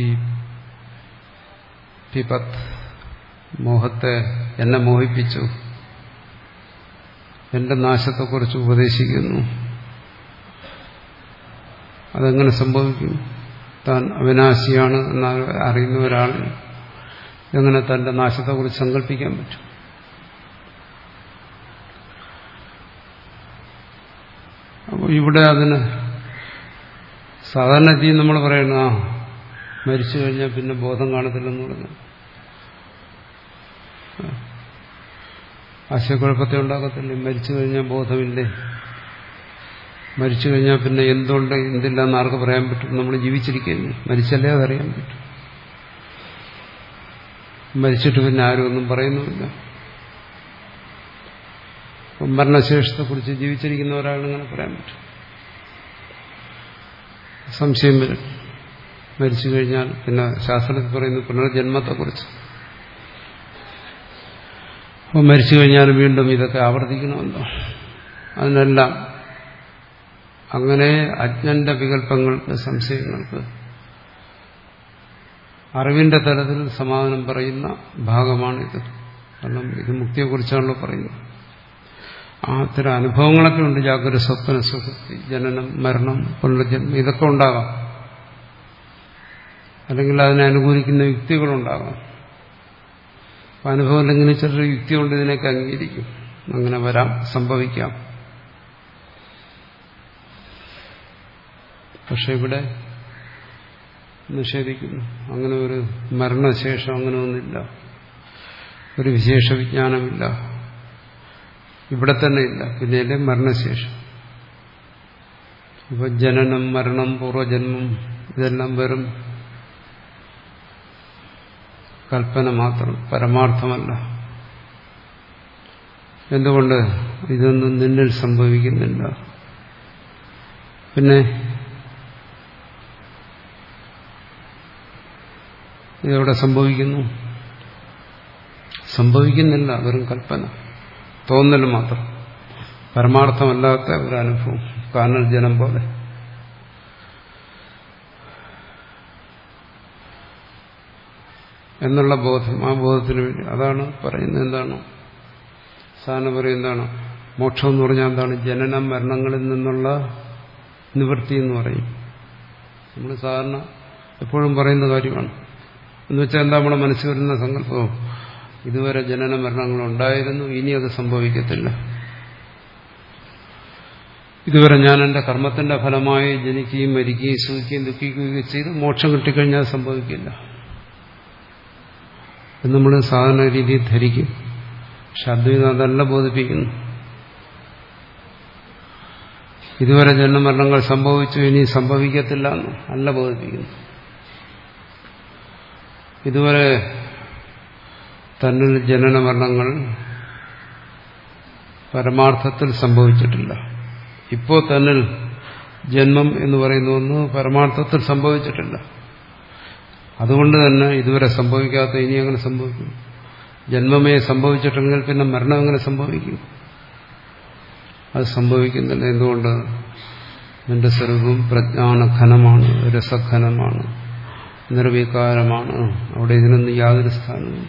പിപത്ത്. മോഹത്തെ എന്നെ മോഹിപ്പിച്ചു, എന്റെ നാശത്തെക്കുറിച്ച് ഉപദേശിക്കുന്നു. അതെങ്ങനെ സംഭവിക്കും? താൻ അവിനാശിയാണ് എന്ന് അറിയുന്ന ഒരാൾ എങ്ങനെ തന്റെ നാശത്തെക്കുറിച്ച് സങ്കല്പിക്കാൻ പറ്റും? അപ്പോൾ ഇവിടെ അതിന് സാധാരണ രീതി നമ്മൾ പറയണ ആ മരിച്ചു കഴിഞ്ഞാൽ പിന്നെ ബോധം കാണത്തില്ലെന്ന് പറഞ്ഞു ആശയക്കുഴപ്പത്തെ ഉണ്ടാക്കത്തില്ലേ? മരിച്ചു കഴിഞ്ഞാൽ ബോധമില്ലേ? മരിച്ചു കഴിഞ്ഞാൽ പിന്നെ എന്തുകൊണ്ട് എന്തില്ല എന്ന് ആർക്ക് പറയാൻ പറ്റും? നമ്മൾ ജീവിച്ചിരിക്കുകയല്ലേ, മരിച്ചല്ലേ അതറിയാൻ പറ്റും. മരിച്ചിട്ട് പിന്നെ ആരും ഒന്നും പറയുന്നുമില്ല. മരണശേഷത്തെക്കുറിച്ച് ജീവിച്ചിരിക്കുന്ന ഒരാളിങ്ങനെ പറയാൻ പറ്റും? സംശയം വരും. മരിച്ചു കഴിഞ്ഞാൽ പിന്നെ ശാസ്ത്രത്തിൽ പറയുന്നു പുനർജന്മത്തെക്കുറിച്ച്. അപ്പോൾ മരിച്ചു കഴിഞ്ഞാൽ വീണ്ടും ഇതൊക്കെ ആവർത്തിക്കണമല്ലോ. അതിനെല്ലാം അങ്ങനെ അജ്ഞന്റെ വികല്പങ്ങൾക്ക്, സംശയങ്ങൾക്ക് അറിവിന്റെ തലത്തിൽ സമാധാനം പറയുന്ന ഭാഗമാണിത്. കാരണം ഇത് മുക്തിയെക്കുറിച്ചാണല്ലോ പറയുന്നത്. ആ അത്തരം അനുഭവങ്ങളൊക്കെ ഉണ്ട്. ജാഗ്രത, സ്വപ്ന, സുഷുപ്തി, ജനനം, മരണം, പുനർജന്മം, ഇതൊക്കെ ഉണ്ടാകാം. അല്ലെങ്കിൽ അതിനെ അനുകൂലിക്കുന്ന യുക്തികളുണ്ടാകാം. അപ്പം അനുഭവം ഇല്ലെങ്കിൽ ചെറിയ യുക്തി കൊണ്ട് ഇതിനൊക്കെ അംഗീകരിക്കും. അങ്ങനെ വരാം, സംഭവിക്കാം. പക്ഷെ ഇവിടെ നിഷേധിക്കുന്നു. അങ്ങനെ ഒരു മരണശേഷം അങ്ങനെ ഒന്നില്ല, ഒരു വിശേഷ വിജ്ഞാനമില്ല, ഇവിടെ തന്നെ ഇല്ല, പിന്നെയല്ലേ മരണശേഷം. ഇപ്പൊ ജനനം, മരണം, പൂർവജന്മം ഇതെല്ലാം വെറും കൽപ്പന മാത്രം, പരമാർത്ഥമല്ല. എന്തുകൊണ്ട്? ഇതൊന്നും നിന്നിൽ സംഭവിക്കുന്നില്ല. പിന്നെ ഇതെവിടെ സംഭവിക്കുന്നു? സംഭവിക്കുന്നില്ല, വെറും കൽപ്പന, തോന്നൽ മാത്രം, പരമാർത്ഥമല്ലാത്ത ഒരു അനുഭവം, കാനൽ ജനം പോലെ. എന്നുള്ള ബോധം, ആ ബോധത്തിന് വേണ്ടി അതാണ് പറയുന്നത്. എന്താണ് സാധാരണ പറയുന്നതാണ് മോക്ഷം എന്ന് പറഞ്ഞാൽ എന്താണ്? ജനനം മരണങ്ങളിൽ നിന്നുള്ള നിവൃത്തി എന്ന് പറയും. നമ്മൾ സാധാരണ എപ്പോഴും പറയുന്ന കാര്യമാണ്. എന്ന് വെച്ചാൽ എന്താ നമ്മുടെ മനസ്സിൽ വരുന്ന സങ്കല്പവും, ഇതുവരെ ജനന മരണങ്ങളുണ്ടായിരുന്നു, ഇനി അത് സംഭവിക്കത്തില്ല. ഇതുവരെ ഞാൻ എന്റെ കർമ്മത്തിന്റെ ഫലമായി ജനിക്കുകയും മരിക്കുകയും സുഖിക്കുകയും ദുഃഖിക്കുകയും ചെയ്ത് മോക്ഷം കിട്ടിക്കഴിഞ്ഞാൽ അത് സംഭവിക്കില്ല എന്ന് നമ്മൾ സാധാരണ രീതിയിൽ ധരിക്കും. പക്ഷെ അദ്വൈതം അതല്ല ബോധിപ്പിക്കുന്നു. ഇതുവരെ ജന്മമരണങ്ങൾ സംഭവിച്ചു, ഇനി സംഭവിക്കത്തില്ല എന്ന് അല്ല ബോധിപ്പിക്കുന്നു. ഇതുവരെ തന്നിൽ ജനന മരണങ്ങൾ പരമാർത്ഥത്തിൽ സംഭവിച്ചിട്ടില്ല. ഇപ്പോൾ തന്നിൽ ജന്മം എന്ന് പറയുന്ന ഒന്ന് പരമാർത്ഥത്തിൽ സംഭവിച്ചിട്ടില്ല. അതുകൊണ്ട് തന്നെ ഇതുവരെ സംഭവിക്കാത്ത ഇനി എങ്ങനെ സംഭവിക്കും? ജന്മമേ സംഭവിച്ചിട്ടെങ്കിൽ പിന്നെ മരണം എങ്ങനെ സംഭവിക്കും? അത് സംഭവിക്കുന്നില്ല. എന്തുകൊണ്ട്? നിന്റെ സ്വരൂപം പ്രജ്ഞാനഘനമാണ്, രസഘനമാണ്, നിർവികാരമാണ്. അവിടെ ഇതിനൊന്നും യാതൊരു സ്ഥാനമില്ല.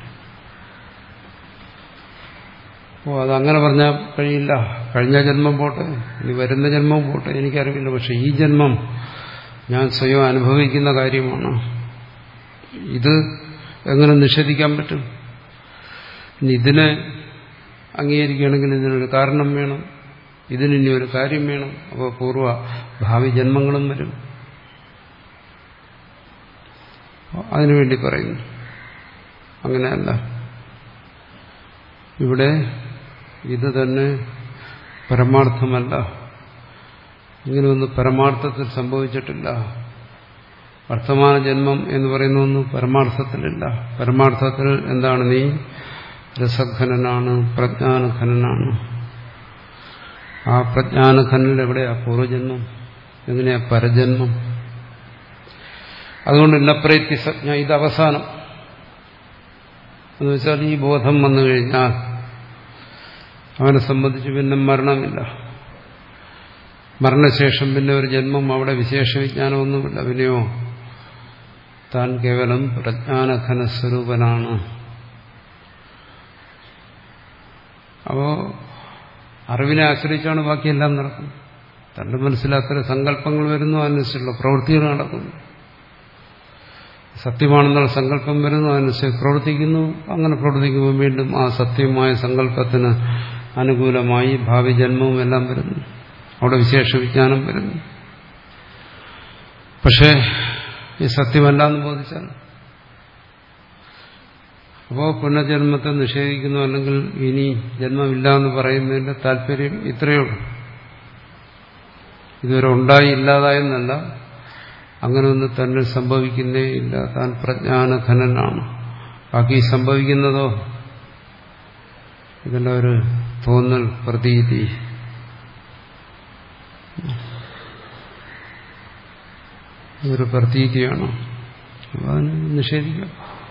ഓ അതങ്ങനെ പറഞ്ഞാൽ കഴിയില്ല. കഴിഞ്ഞ ജന്മം പോട്ടെ, ഇനി വരുന്ന ജന്മം പോട്ടെ, എനിക്കറിയില്ല. പക്ഷെ ഈ ജന്മം ഞാൻ സ്വയം അനുഭവിക്കുന്ന കാര്യമാണ്. ഇത് എങ്ങനെ നിഷേധിക്കാൻ പറ്റും? ഇനി ഇതിനെ അംഗീകരിക്കുകയാണെങ്കിൽ ഇതിനൊരു കാരണം വേണം, ഇതിനി ഒരു കാര്യം വേണം. അപ്പോൾ പൂർവ്വ ഭാവി ജന്മങ്ങളും വരും. അതിനുവേണ്ടി പറയുന്നു. അങ്ങനെയല്ല, ഇവിടെ ഇത് തന്നെ പരമാർത്ഥമല്ല. ഇങ്ങനെയൊന്നും പരമാർത്ഥത്തിൽ സംഭവിച്ചിട്ടില്ല. വർത്തമാന ജന്മം എന്ന് പറയുന്ന ഒന്നും പരമാർത്ഥത്തിലില്ല. പരമാർത്ഥത്തിൽ എന്താണ്? നീ രസഘനനാണ്, പ്രജ്ഞാനഘനനാണ്. ആ പ്രജ്ഞാനഘനിൽ എവിടെയാ പൂർവ്വജന്മം? എങ്ങനെയാ പരജന്മം? അതുകൊണ്ട് ഇല്ലപ്രേത്തി സജ്ഞ, ഇത് അവസാനം എന്ന് വെച്ചാൽ ഈ ബോധം വന്നു കഴിഞ്ഞാൽ അവനെ സംബന്ധിച്ച് പിന്നെ മരണമില്ല. മരണശേഷം പിന്നെ ഒരു ജന്മം, അവിടെ വിശേഷ വിജ്ഞാനമൊന്നുമില്ല. പിന്നെയോ താൻ കേവലം പ്രജ്ഞാനഘന സ്വരൂപനാണ്. അപ്പോ അറിവിനെ ആശ്രയിച്ചാണ് ബാക്കിയെല്ലാം നടക്കുന്നത്. തന്റെ മനസ്സിൽ അത്ര സങ്കല്പങ്ങൾ വരുന്നു, അതിനനുസരിച്ചുള്ള പ്രവൃത്തികൾ നടക്കുന്നു. സത്യമാണെന്നുള്ള സങ്കല്പം വരുന്നു, അതിനനുസരിച്ച് പ്രവർത്തിക്കുന്നു. അങ്ങനെ പ്രവർത്തിക്കുമ്പോൾ വീണ്ടും ആ സത്യമായ സങ്കല്പത്തിന് അനുകൂലമായി ഭാവി ജന്മവും എല്ലാം വരുന്നു. അവിടെ വിശേഷ വിജ്ഞാനം വരുന്നു. പക്ഷേ ഈ സത്യമല്ല എന്ന് ബോധിച്ചാൽ, അപ്പോൾ പുനർജന്മത്തെ നിഷേധിക്കുന്നു, അല്ലെങ്കിൽ ഇനി ജന്മമില്ല എന്ന് പറയുന്നതിന്റെ താല്പര്യം ഇത്രയേ ഉള്ളൂ. ഇതുവരെ ഉണ്ടായി ഇല്ലാതായെന്നല്ല, അങ്ങനെ ഒന്നും തന്നെ സംഭവിക്കുന്നേ ഇല്ല. താൻ പ്രജ്ഞാനഘനനാണ്. ബാക്കി സംഭവിക്കുന്നതോ ഇതെല്ലാം ഒരു തോന്നൽ, പ്രതീതി. ഒരു പ്രതീതിയാണ്. അപ്പോൾ അതിന് നിഷേധിക്കാം.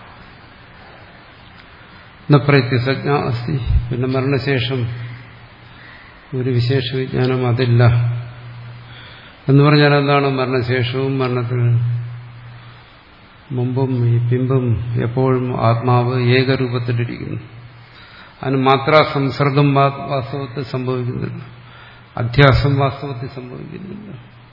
പ്രത്യസജ്ഞ അസ്തി, പിന്നെ മരണശേഷം ഒരു വിശേഷ വിജ്ഞാനം അതില്ല എന്ന് പറഞ്ഞാൽ എന്താണ്? മരണശേഷവും മരണത്തിന് മുമ്പും ഈ പിമ്പും എപ്പോഴും ആത്മാവ് ഏകരൂപത്തിലിരിക്കുന്നു. അതിന് മാത്രാ സംസർഗം വാസ്തവത്തിൽ സംഭവിക്കുന്നില്ല, അധ്യാസം വാസ്തവത്തിൽ സംഭവിക്കുന്നില്ല.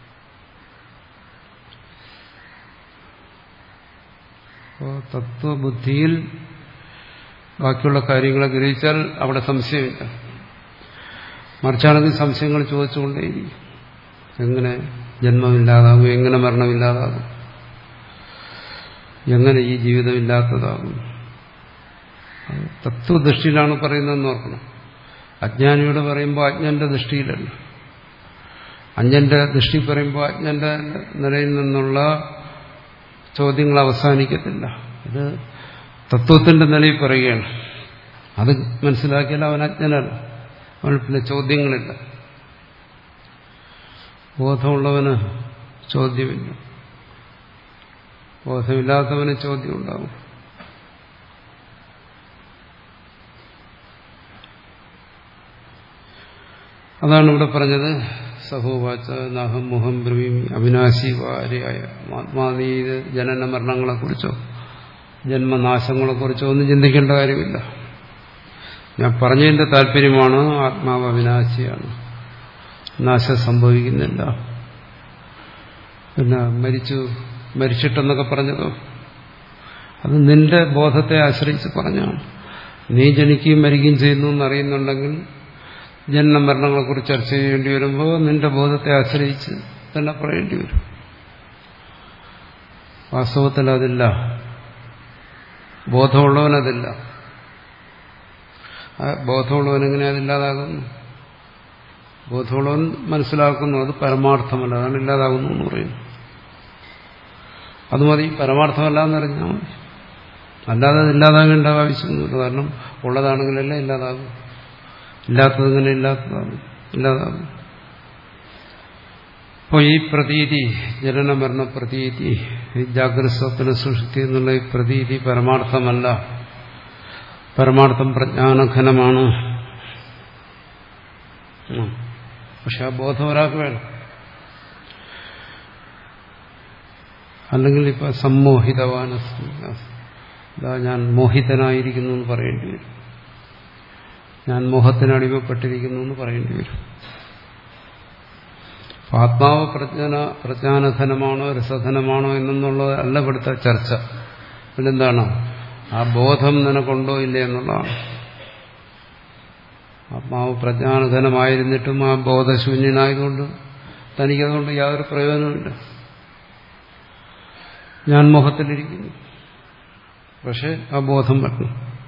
അപ്പോൾ തത്വബുദ്ധിയിൽ ബാക്കിയുള്ള കാര്യങ്ങളെ ഗ്രഹിച്ചാൽ അവിടെ സംശയമില്ല. മറിച്ചാണെങ്കിൽ സംശയങ്ങൾ ചോദിച്ചുകൊണ്ടേയിരിക്കും. എങ്ങനെ ജന്മമില്ലാതാകും? എങ്ങനെ മരണമില്ലാതാകും? എങ്ങനെ ഈ ജീവിതമില്ലാത്തതാകും? തത്വദൃഷ്ടിയിലാണ് പറയുന്നതെന്ന് ഓർക്കണം. അജ്ഞാനിയോട് പറയുമ്പോൾ അജ്ഞന്റെ ദൃഷ്ടിയിലല്ല. അജ്ഞന്റെ ദൃഷ്ടി പറയുമ്പോൾ അജ്ഞന്റെ നിലയിൽ നിന്നുള്ള ചോദ്യങ്ങൾ അവസാനിക്കത്തില്ല. ഇത് തത്വത്തിന്റെ നിലയിൽ പറയുകയാണ്. അത് മനസ്സിലാക്കിയാൽ അവൻ അജ്ഞനല്ല, അവൻ പിന്നെ ചോദ്യങ്ങളില്ല. ബോധമുള്ളവന് ചോദ്യമില്ല, ബോധമില്ലാത്തവന് ചോദ്യം ഉണ്ടാവും. അതാണ് ഇവിടെ പറഞ്ഞത്. സഹോവാച നാഹം മോഹം ബ്രവീമി അവിനാശി വാര്യായ ആത്മാനീ ജനന മരണങ്ങളെക്കുറിച്ചോ ജന്മനാശങ്ങളെക്കുറിച്ചോ ഒന്നും ചിന്തിക്കേണ്ട കാര്യമില്ല. ഞാൻ പറഞ്ഞതിന്റെ താല്പര്യമാണ് ആത്മാവ് അവിനാശിയാണ്, നാശം സംഭവിക്കുന്നില്ല. പിന്നെ മരിച്ചു മരിച്ചിട്ടെന്നൊക്കെ പറഞ്ഞതോ അത് നിന്റെ ബോധത്തെ ആശ്രയിച്ച് പറഞ്ഞാണ്. നീ ജനിക്കുകയും മരിക്കുകയും ചെയ്യുന്നു എന്നറിയുന്നുണ്ടെങ്കിൽ ജന്മമരണങ്ങളെക്കുറിച്ച് ചർച്ച ചെയ്യേണ്ടി വരുമ്പോൾ നിന്റെ ബോധത്തെ ആശ്രയിച്ച് തന്നെ പറയേണ്ടി വരും. വാസ്തവത്തിൽ അതില്ല, ബോധമുള്ളവനതില്ല. ബോധമുള്ളവനെങ്ങനെ അതില്ലാതാകുന്നു? ബോധമുള്ളവൻ മനസ്സിലാക്കുന്നു അത് പരമാർത്ഥമല്ല, അതാണ് ഇല്ലാതാകുന്നു എന്ന് പറയുന്നു. അത് മതി, പരമാർത്ഥമല്ല എന്നറിഞ്ഞാൽ മതി. അല്ലാതെ അത് ഇല്ലാതാകേണ്ട ആവശ്യമൊന്നുമില്ല. കാരണം ഉള്ളതാണെങ്കിലല്ല ഇല്ലാതാകും, ഇല്ലാത്തതിങ്ങനെ ഇല്ലാത്തതാകും ഇല്ലാതാകും. അപ്പോൾ ഈ പ്രതീതി, ജനന മരണ പ്രതീതി, ഈ ജാഗ്രത സ്വപ്ന സുഷുപ്തി എന്നുള്ള ഈ പ്രതീതി പരമാർത്ഥമല്ല. പരമാർത്ഥം പ്രജ്ഞാനഘനമാണ്. പക്ഷെ ആ ബോധം ഒരാൾക്ക് വേണം. അല്ലെങ്കിൽ ഇപ്പൊ സമ്മോഹിതവാന, ഇതാ ഞാൻ മോഹിതനായിരിക്കുന്നു എന്ന് പറയേണ്ടി വരും, ഞാൻ മോഹത്തിന് അടിമപ്പെട്ടിരിക്കുന്നു എന്ന് പറയേണ്ടി വരും. ആത്മാവ് പ്രജ്ഞാന പ്രജ്ഞാനഘനമാണോ രസഘനമാണോ എന്നുള്ളത് അല്ല ഇവിടുത്തെ ചർച്ച. പിന്നെന്താണ്? ആ ബോധം നിനക്കുണ്ടോ ഇല്ലേ എന്നുള്ളതാണ്. ആത്മാവ് പ്രജ്ഞാനഘനമായിരുന്നിട്ടും ആ ബോധശൂന്യനായതുകൊണ്ട് തനിക്കതുകൊണ്ട് യാതൊരു പ്രയോജനമില്ല. ഞാൻ മോഹത്തിലിരിക്കുന്നു, പക്ഷെ ആ ബോധം വരണം.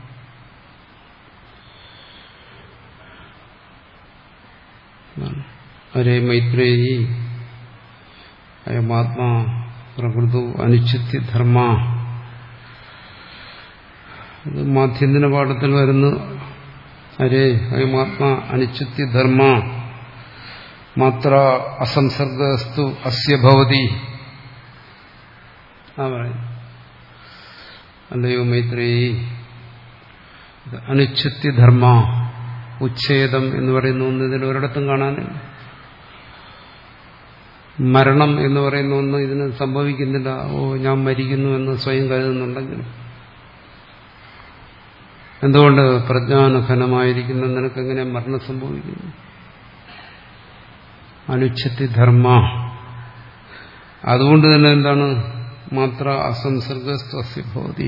അരേ മൈത്രേയി അയമാത്മാ പ്രകൃതു അനുച്ഛിത്യ ധർമ്മ. ഇത് മാധ്യന്തിന പാഠത്തിൽ വരുന്നു. അരേ അയമാത്മാ അനുച്ഛിത്യ ധർമ്മ മാത്ര അസംസർഗസ്തു അസ്യ ഭവതി. ആ പറയും. അല്ലയോ മൈത്രേയി, അനുച്ഛിത്യ ധർമ്മ, ഉച്ഛേദം എന്ന് പറയുന്ന ഒന്ന് ഇതിൽ ഒരിടത്തും കാണാനില്ല. മരണം എന്ന് പറയുന്ന ഒന്ന് ഇതിന് സംഭവിക്കുന്നില്ല. ഓ ഞാൻ മരിക്കുന്നു എന്ന് സ്വയം കരുതുന്നുണ്ടെങ്കിൽ എന്തുകൊണ്ട്? പ്രജ്ഞാനഘനമായിരിക്കുന്ന നിനക്കെങ്ങനെ മരണം സംഭവിക്കുന്നു? അനുച്ഛിത്യ ധർമ്മ. അതുകൊണ്ട് തന്നെ എന്താണ്? മാത്ര അസംസർഗസ്ത്വസ്യ ഭവതി.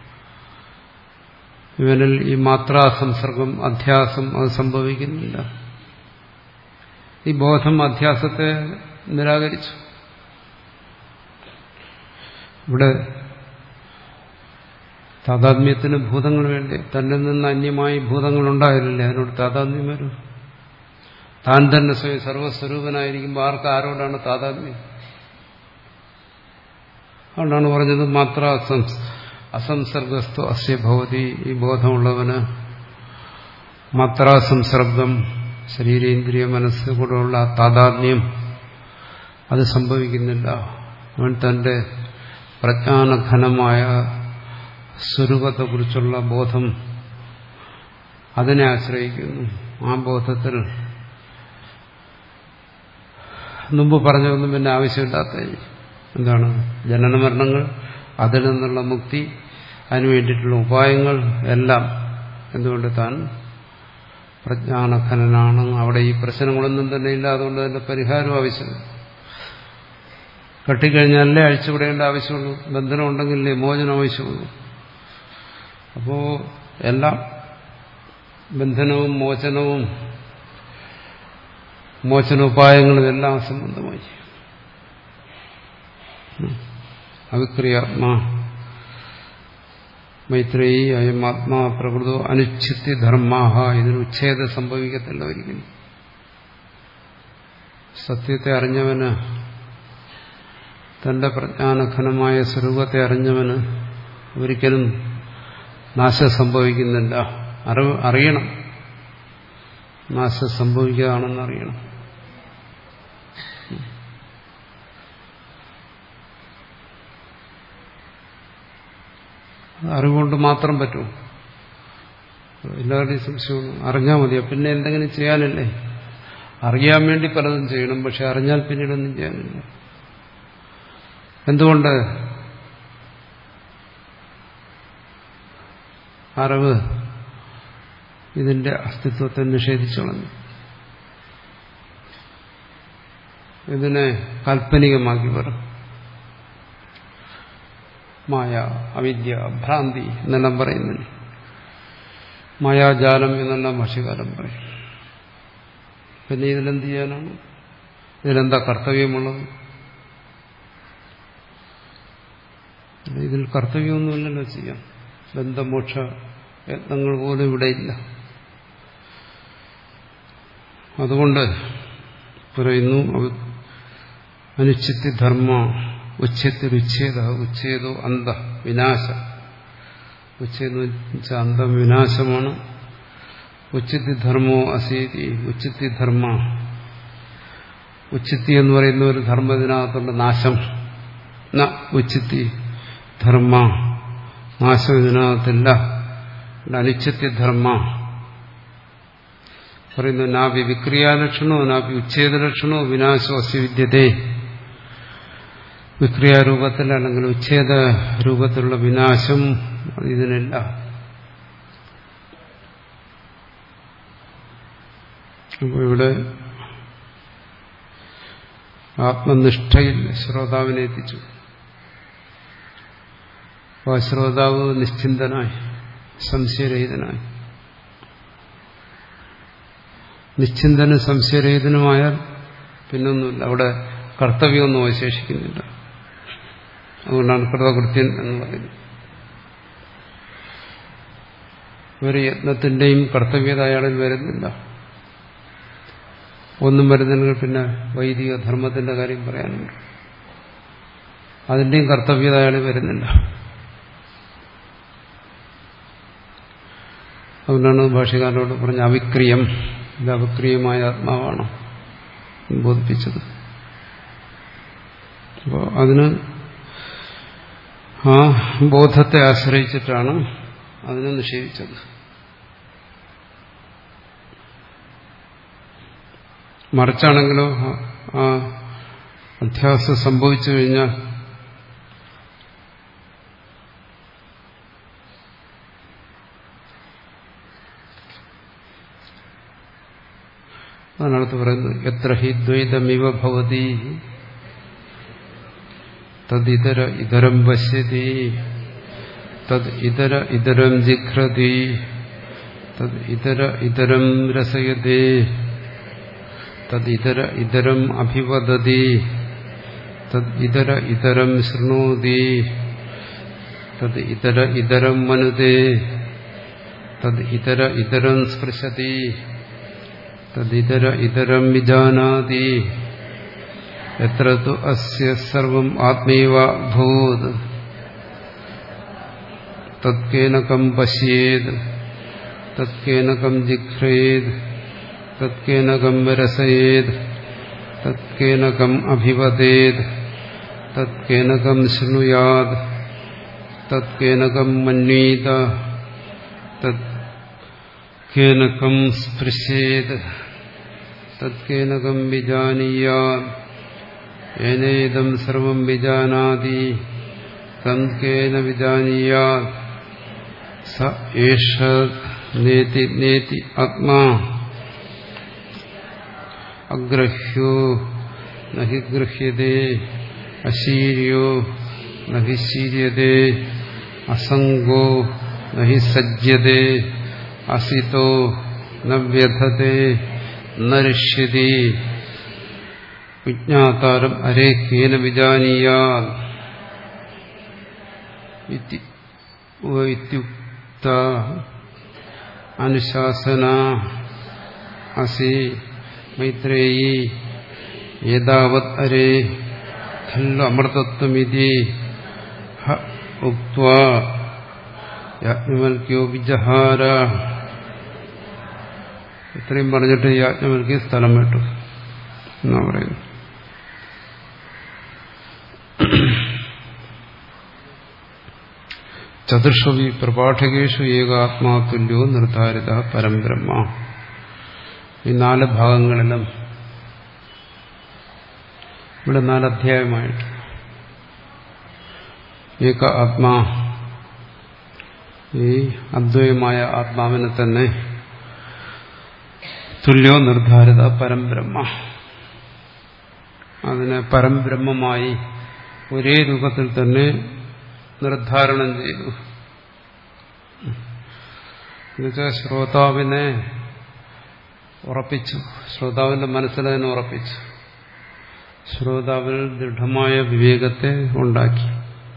ഇവനിൽ ഈ മാത്രാ സംസർഗം, അധ്യാസം അത് സംഭവിക്കുന്നില്ല. ഈ ബോധം അധ്യാസത്തെ നിരാകരിച്ചു. ഇവിടെ താതാത്മ്യത്തിന് ഭൂതങ്ങൾ വേണ്ടി, തന്നിൽ നിന്ന് അന്യമായി ഭൂതങ്ങൾ ഉണ്ടായില്ലേ, അതിനോട് താതാത്മ്യം വരും. താൻ തന്നെ സ്വയം സർവസ്വരൂപനായിരിക്കുമ്പോൾ ആർക്ക് ആരോടാണ് താതാത്മ്യം? അതുകൊണ്ടാണ് പറഞ്ഞത് മാത്ര അസംസർഗസ്തു അസ്യ ഭവതി. ഈ ബോധമുള്ളവന് മാത്രാ സംസർഗം, ശരീരേന്ദ്രിയ മനസ്സ് കൂടെയുള്ള താതാത്മ്യം അത് സംഭവിക്കുന്നില്ല. അവൻ തന്റെ പ്രജ്ഞാനഘനമായ സ്വരൂപത്തെക്കുറിച്ചുള്ള ബോധം അതിനെ ആശ്രയിക്കുന്നു. ആ ബോധത്തിൽ മുമ്പ് പറഞ്ഞതൊന്നും പിന്നെ ആവശ്യമില്ലാത്ത എന്താണ്? ജനനമരണങ്ങൾ, അതിൽ നിന്നുള്ള മുക്തി, അതിനു വേണ്ടിയിട്ടുള്ള ഉപായങ്ങൾ എല്ലാം. എന്തുകൊണ്ട്? താൻ പ്രജ്ഞാനഘനനാണ്. അവിടെ ഈ പ്രശ്നങ്ങളൊന്നും തന്നെ ഇല്ല. അതുകൊണ്ട് അതിന്റെ പരിഹാരം ആവശ്യമില്ല. കെട്ടിക്കഴിഞ്ഞാലേ അഴിച്ചുവിടേണ്ട ആവശ്യമുള്ളൂ. ബന്ധനം ഉണ്ടെങ്കിലേ മോചനം ആവശ്യമുള്ളൂ. അപ്പോ എല്ലാം ബന്ധനവും മോചനവും മോചനോപായങ്ങളും എല്ലാം സംബന്ധമായി. അവിക്രിയാത്മാ മൈത്രേയി അയം ആത്മാ പ്രകൃതോ അനുച്ഛിത്യ ധർമ്മാഹ. ഇതിന് ഉച്ഛേദം സംഭവിക്കത്തില്ല ഒരിക്കലും. സത്യത്തെ അറിഞ്ഞവന്, തന്റെ പ്രജ്ഞാനഘനമായ സ്വരൂപത്തെ അറിഞ്ഞവന് ഒരിക്കലും നാശം സംഭവിക്കുന്നില്ല. അറിവ് അറിയണം, നാശം സംഭവിക്കുകയാണെന്ന് അറിയണം. അറിവുകൊണ്ട് മാത്രം പറ്റും. എല്ലാവരുടെയും സംശയമാണ്, അറിഞ്ഞാൽ മതിയോ, പിന്നെ എന്തെങ്കിലും ചെയ്യാനില്ലേ? അറിയാൻ വേണ്ടി പലതും ചെയ്യണം, പക്ഷെ അറിഞ്ഞാൽ പിന്നീടൊന്നും ചെയ്യാനില്ല. എന്തുകൊണ്ട്? അറിവ് ഇതിന്റെ അസ്തിത്വത്തെ നിഷേധിച്ചു കളഞ്ഞു, ഇതിനെ കാൽപ്പനികമാക്കി പറഞ്ഞു. മായ, അവിദ്യ, ഭ്രാന്തി എന്നെല്ലാം പറയുന്നില്ല, മായാജാലം എന്നെല്ലാം ഭാഷ്യകാലം പറയും. പിന്നെ ഇതിലെന്ത് ചെയ്യാനാണ്? ഇതിലെന്താ കർത്തവ്യമുള്ളത്? ഇതിൽ കർത്തവ്യമൊന്നുമില്ലല്ലോ ചെയ്യാം. ബന്ധമോക്ഷ യത്നങ്ങൾ പോലും ഇവിടെയില്ല. അതുകൊണ്ട് പറയുന്നു, അനുച്ഛിത്തി ധർമ്മ ഉച്ഛത്തിരുച്ഛേദ ഉച്ഛേദോ അന്ത വിനാശ. ഉച്ഛേദം വെച്ചാൽ അന്തം വിനാശമാണ്. ഉച്ചിത്തി ധർമ്മോ അസീതി. ഉച്ചിത്തി ധർമ്മ, ഉച്ചിത്തി എന്ന് പറയുന്ന ഒരു ധർമ്മത്തിനകത്തുണ്ട് നാശം. ന ഉച്ചിത്തി ധർമ്മ, നാശം ഇതിനകത്തില്ല. അനുച്ഛത്തി ധർമ്മ പറയുന്നു, നാപി വിക്രിയാലക്ഷണോ നാപി ഉച്ഛേദലക്ഷണോ വിനാശോ അസ്യ വിദ്യതേ. വിക്രിയാരൂപത്തിൽ അല്ലെങ്കിൽ ഉച്ഛേദ രൂപത്തിലുള്ള വിനാശം ഇതിനില്ല. അപ്പോൾ ഇവിടെ ആത്മനിഷ്ഠയിൽ ശ്രോതാവിനെ എത്തിച്ചു. അപ്പോൾ ശ്രോതാവ് നിശ്ചിന്തനായി, സംശയരഹിതനായി. നിശ്ചിന്തനും സംശയരഹിതനുമായാൽ പിന്നൊന്നുമില്ല, അവിടെ കർത്തവ്യമൊന്നും അവശേഷിക്കുന്നില്ല. അതുകൊണ്ടാണ് കൃതകൃത്യൻ എന്ന് പറയുന്നത്. ഒരു യത്നത്തിന്റെയും കർത്തവ്യത അയാളിൽ വരുന്നില്ല. ഒന്നും വരുന്നില്ലെങ്കിൽ പിന്നെ വൈദിക ധർമ്മത്തിന്റെ കാര്യം പറയാനുണ്ട്, അതിന്റെയും കർത്തവ്യത അയാളിൽ വരുന്നില്ല. അതുകൊണ്ടാണ് ഭാഷ്യകാരോട് പറഞ്ഞ അവിക്രിയം, ഇത് അവിക്രിയമായ ആത്മാവാണ് ബോധിപ്പിച്ചത്. അപ്പോൾ അതിന് ആ ബോധത്തെ ആശ്രയിച്ചിട്ടാണ് അതിനെ നിഷേധിച്ചത്. മറിച്ചാണെങ്കിലോ ആ അധ്യാസം സംഭവിച്ചു കഴിഞ്ഞാൽ അതിനടുത്ത് പറയുന്നത്, എത്ര ഹി ദ്വൈതമിവ ഭവതി തദിതര ഇതരം പശ്യതി തദ് ഇതര ഇതരം ജിഘ്രതി തദ് ഇതര ഇതരം രസയതേ തദ് ഇതര ഇതരം അഭിവദതി തദ് ഇതര ഇതരം ശൃണോതി തദ് ഇതര ഇതരം മനുതേ തദ് ഇതര ഇതരം സ്പൃശതി തദിതര ഇതരം വിജാനാതി എത്ര തു അസ്യ സർവം ആത്മൈവ ഭൂത് തത്കേനകം പശ്യേത് തത്കേനകം ജിഘ്രേത് തത്കേനകം രസയേത് തത്കേനകം അഭിവദേത് തത്കേനകം ശൃണുയാത് തത്കേനകം മന്വീത തത്കേനകം സ്പൃശേത് തത്കേനകം വിജാനീയാത് ഏനേദം സർവം വിജാനാതി തം കേന വിജാനീയാത് സ ഏഷ നേതി നേതി ആത്മാ അഗ്രഹ്യോ നഹി ഗൃഹ്യതേ അശീര്യോ നഹി ശീര്യതേ അസംഗോ നഹി സജ്യതേ അസിതോ ന വ്യഥതേ ന രിഷ്യതി വിജ്ഞാതാരം അരേ കേന വിജാനീയാത് ഇത്യുക്ത അനുശാസന അസി മൈത്രേയി ഏതാവത് അരേ ഖല്ലു അമൃതത്വമിതി ഉക്ത്വാ യാജ്ഞവൽക്യോ വിജഹാര. ഇത്രയും പറഞ്ഞിട്ട് യാജ്ഞവൽക്യ സ്ഥലം വിട്ടു എന്നാ പറയുന്നു. ചതുർഷവി പ്രപാഠകേഷു ഏകാത്മാതുല്യോ നിർദ്ധാരിത പരംബ്രഹ്മ. ഈ നാല് ഭാഗങ്ങളിലും ഇവിടെ നാല് അധ്യായമായിട്ട് ഏക ആത്മാ, ഈ അദ്വൈതമായ ആത്മാവിനെ തന്നെ തുല്യോ നിർദ്ധാരിത പരംബ്രഹ്മ, അതിനെ പരംബ്രഹ്മമായി ഒരേ രൂപത്തിൽ തന്നെ നിർദ്ധാരണം ചെയ്തു. എന്നുവെച്ചാൽ ശ്രോതാവിനെ ഉറപ്പിച്ചു, ശ്രോതാവിന്റെ മനസ്സിലതിനെ ഉറപ്പിച്ചു, ശ്രോതാവിൽ ദൃഢമായ വിവേകത്തെ ഉണ്ടാക്കി.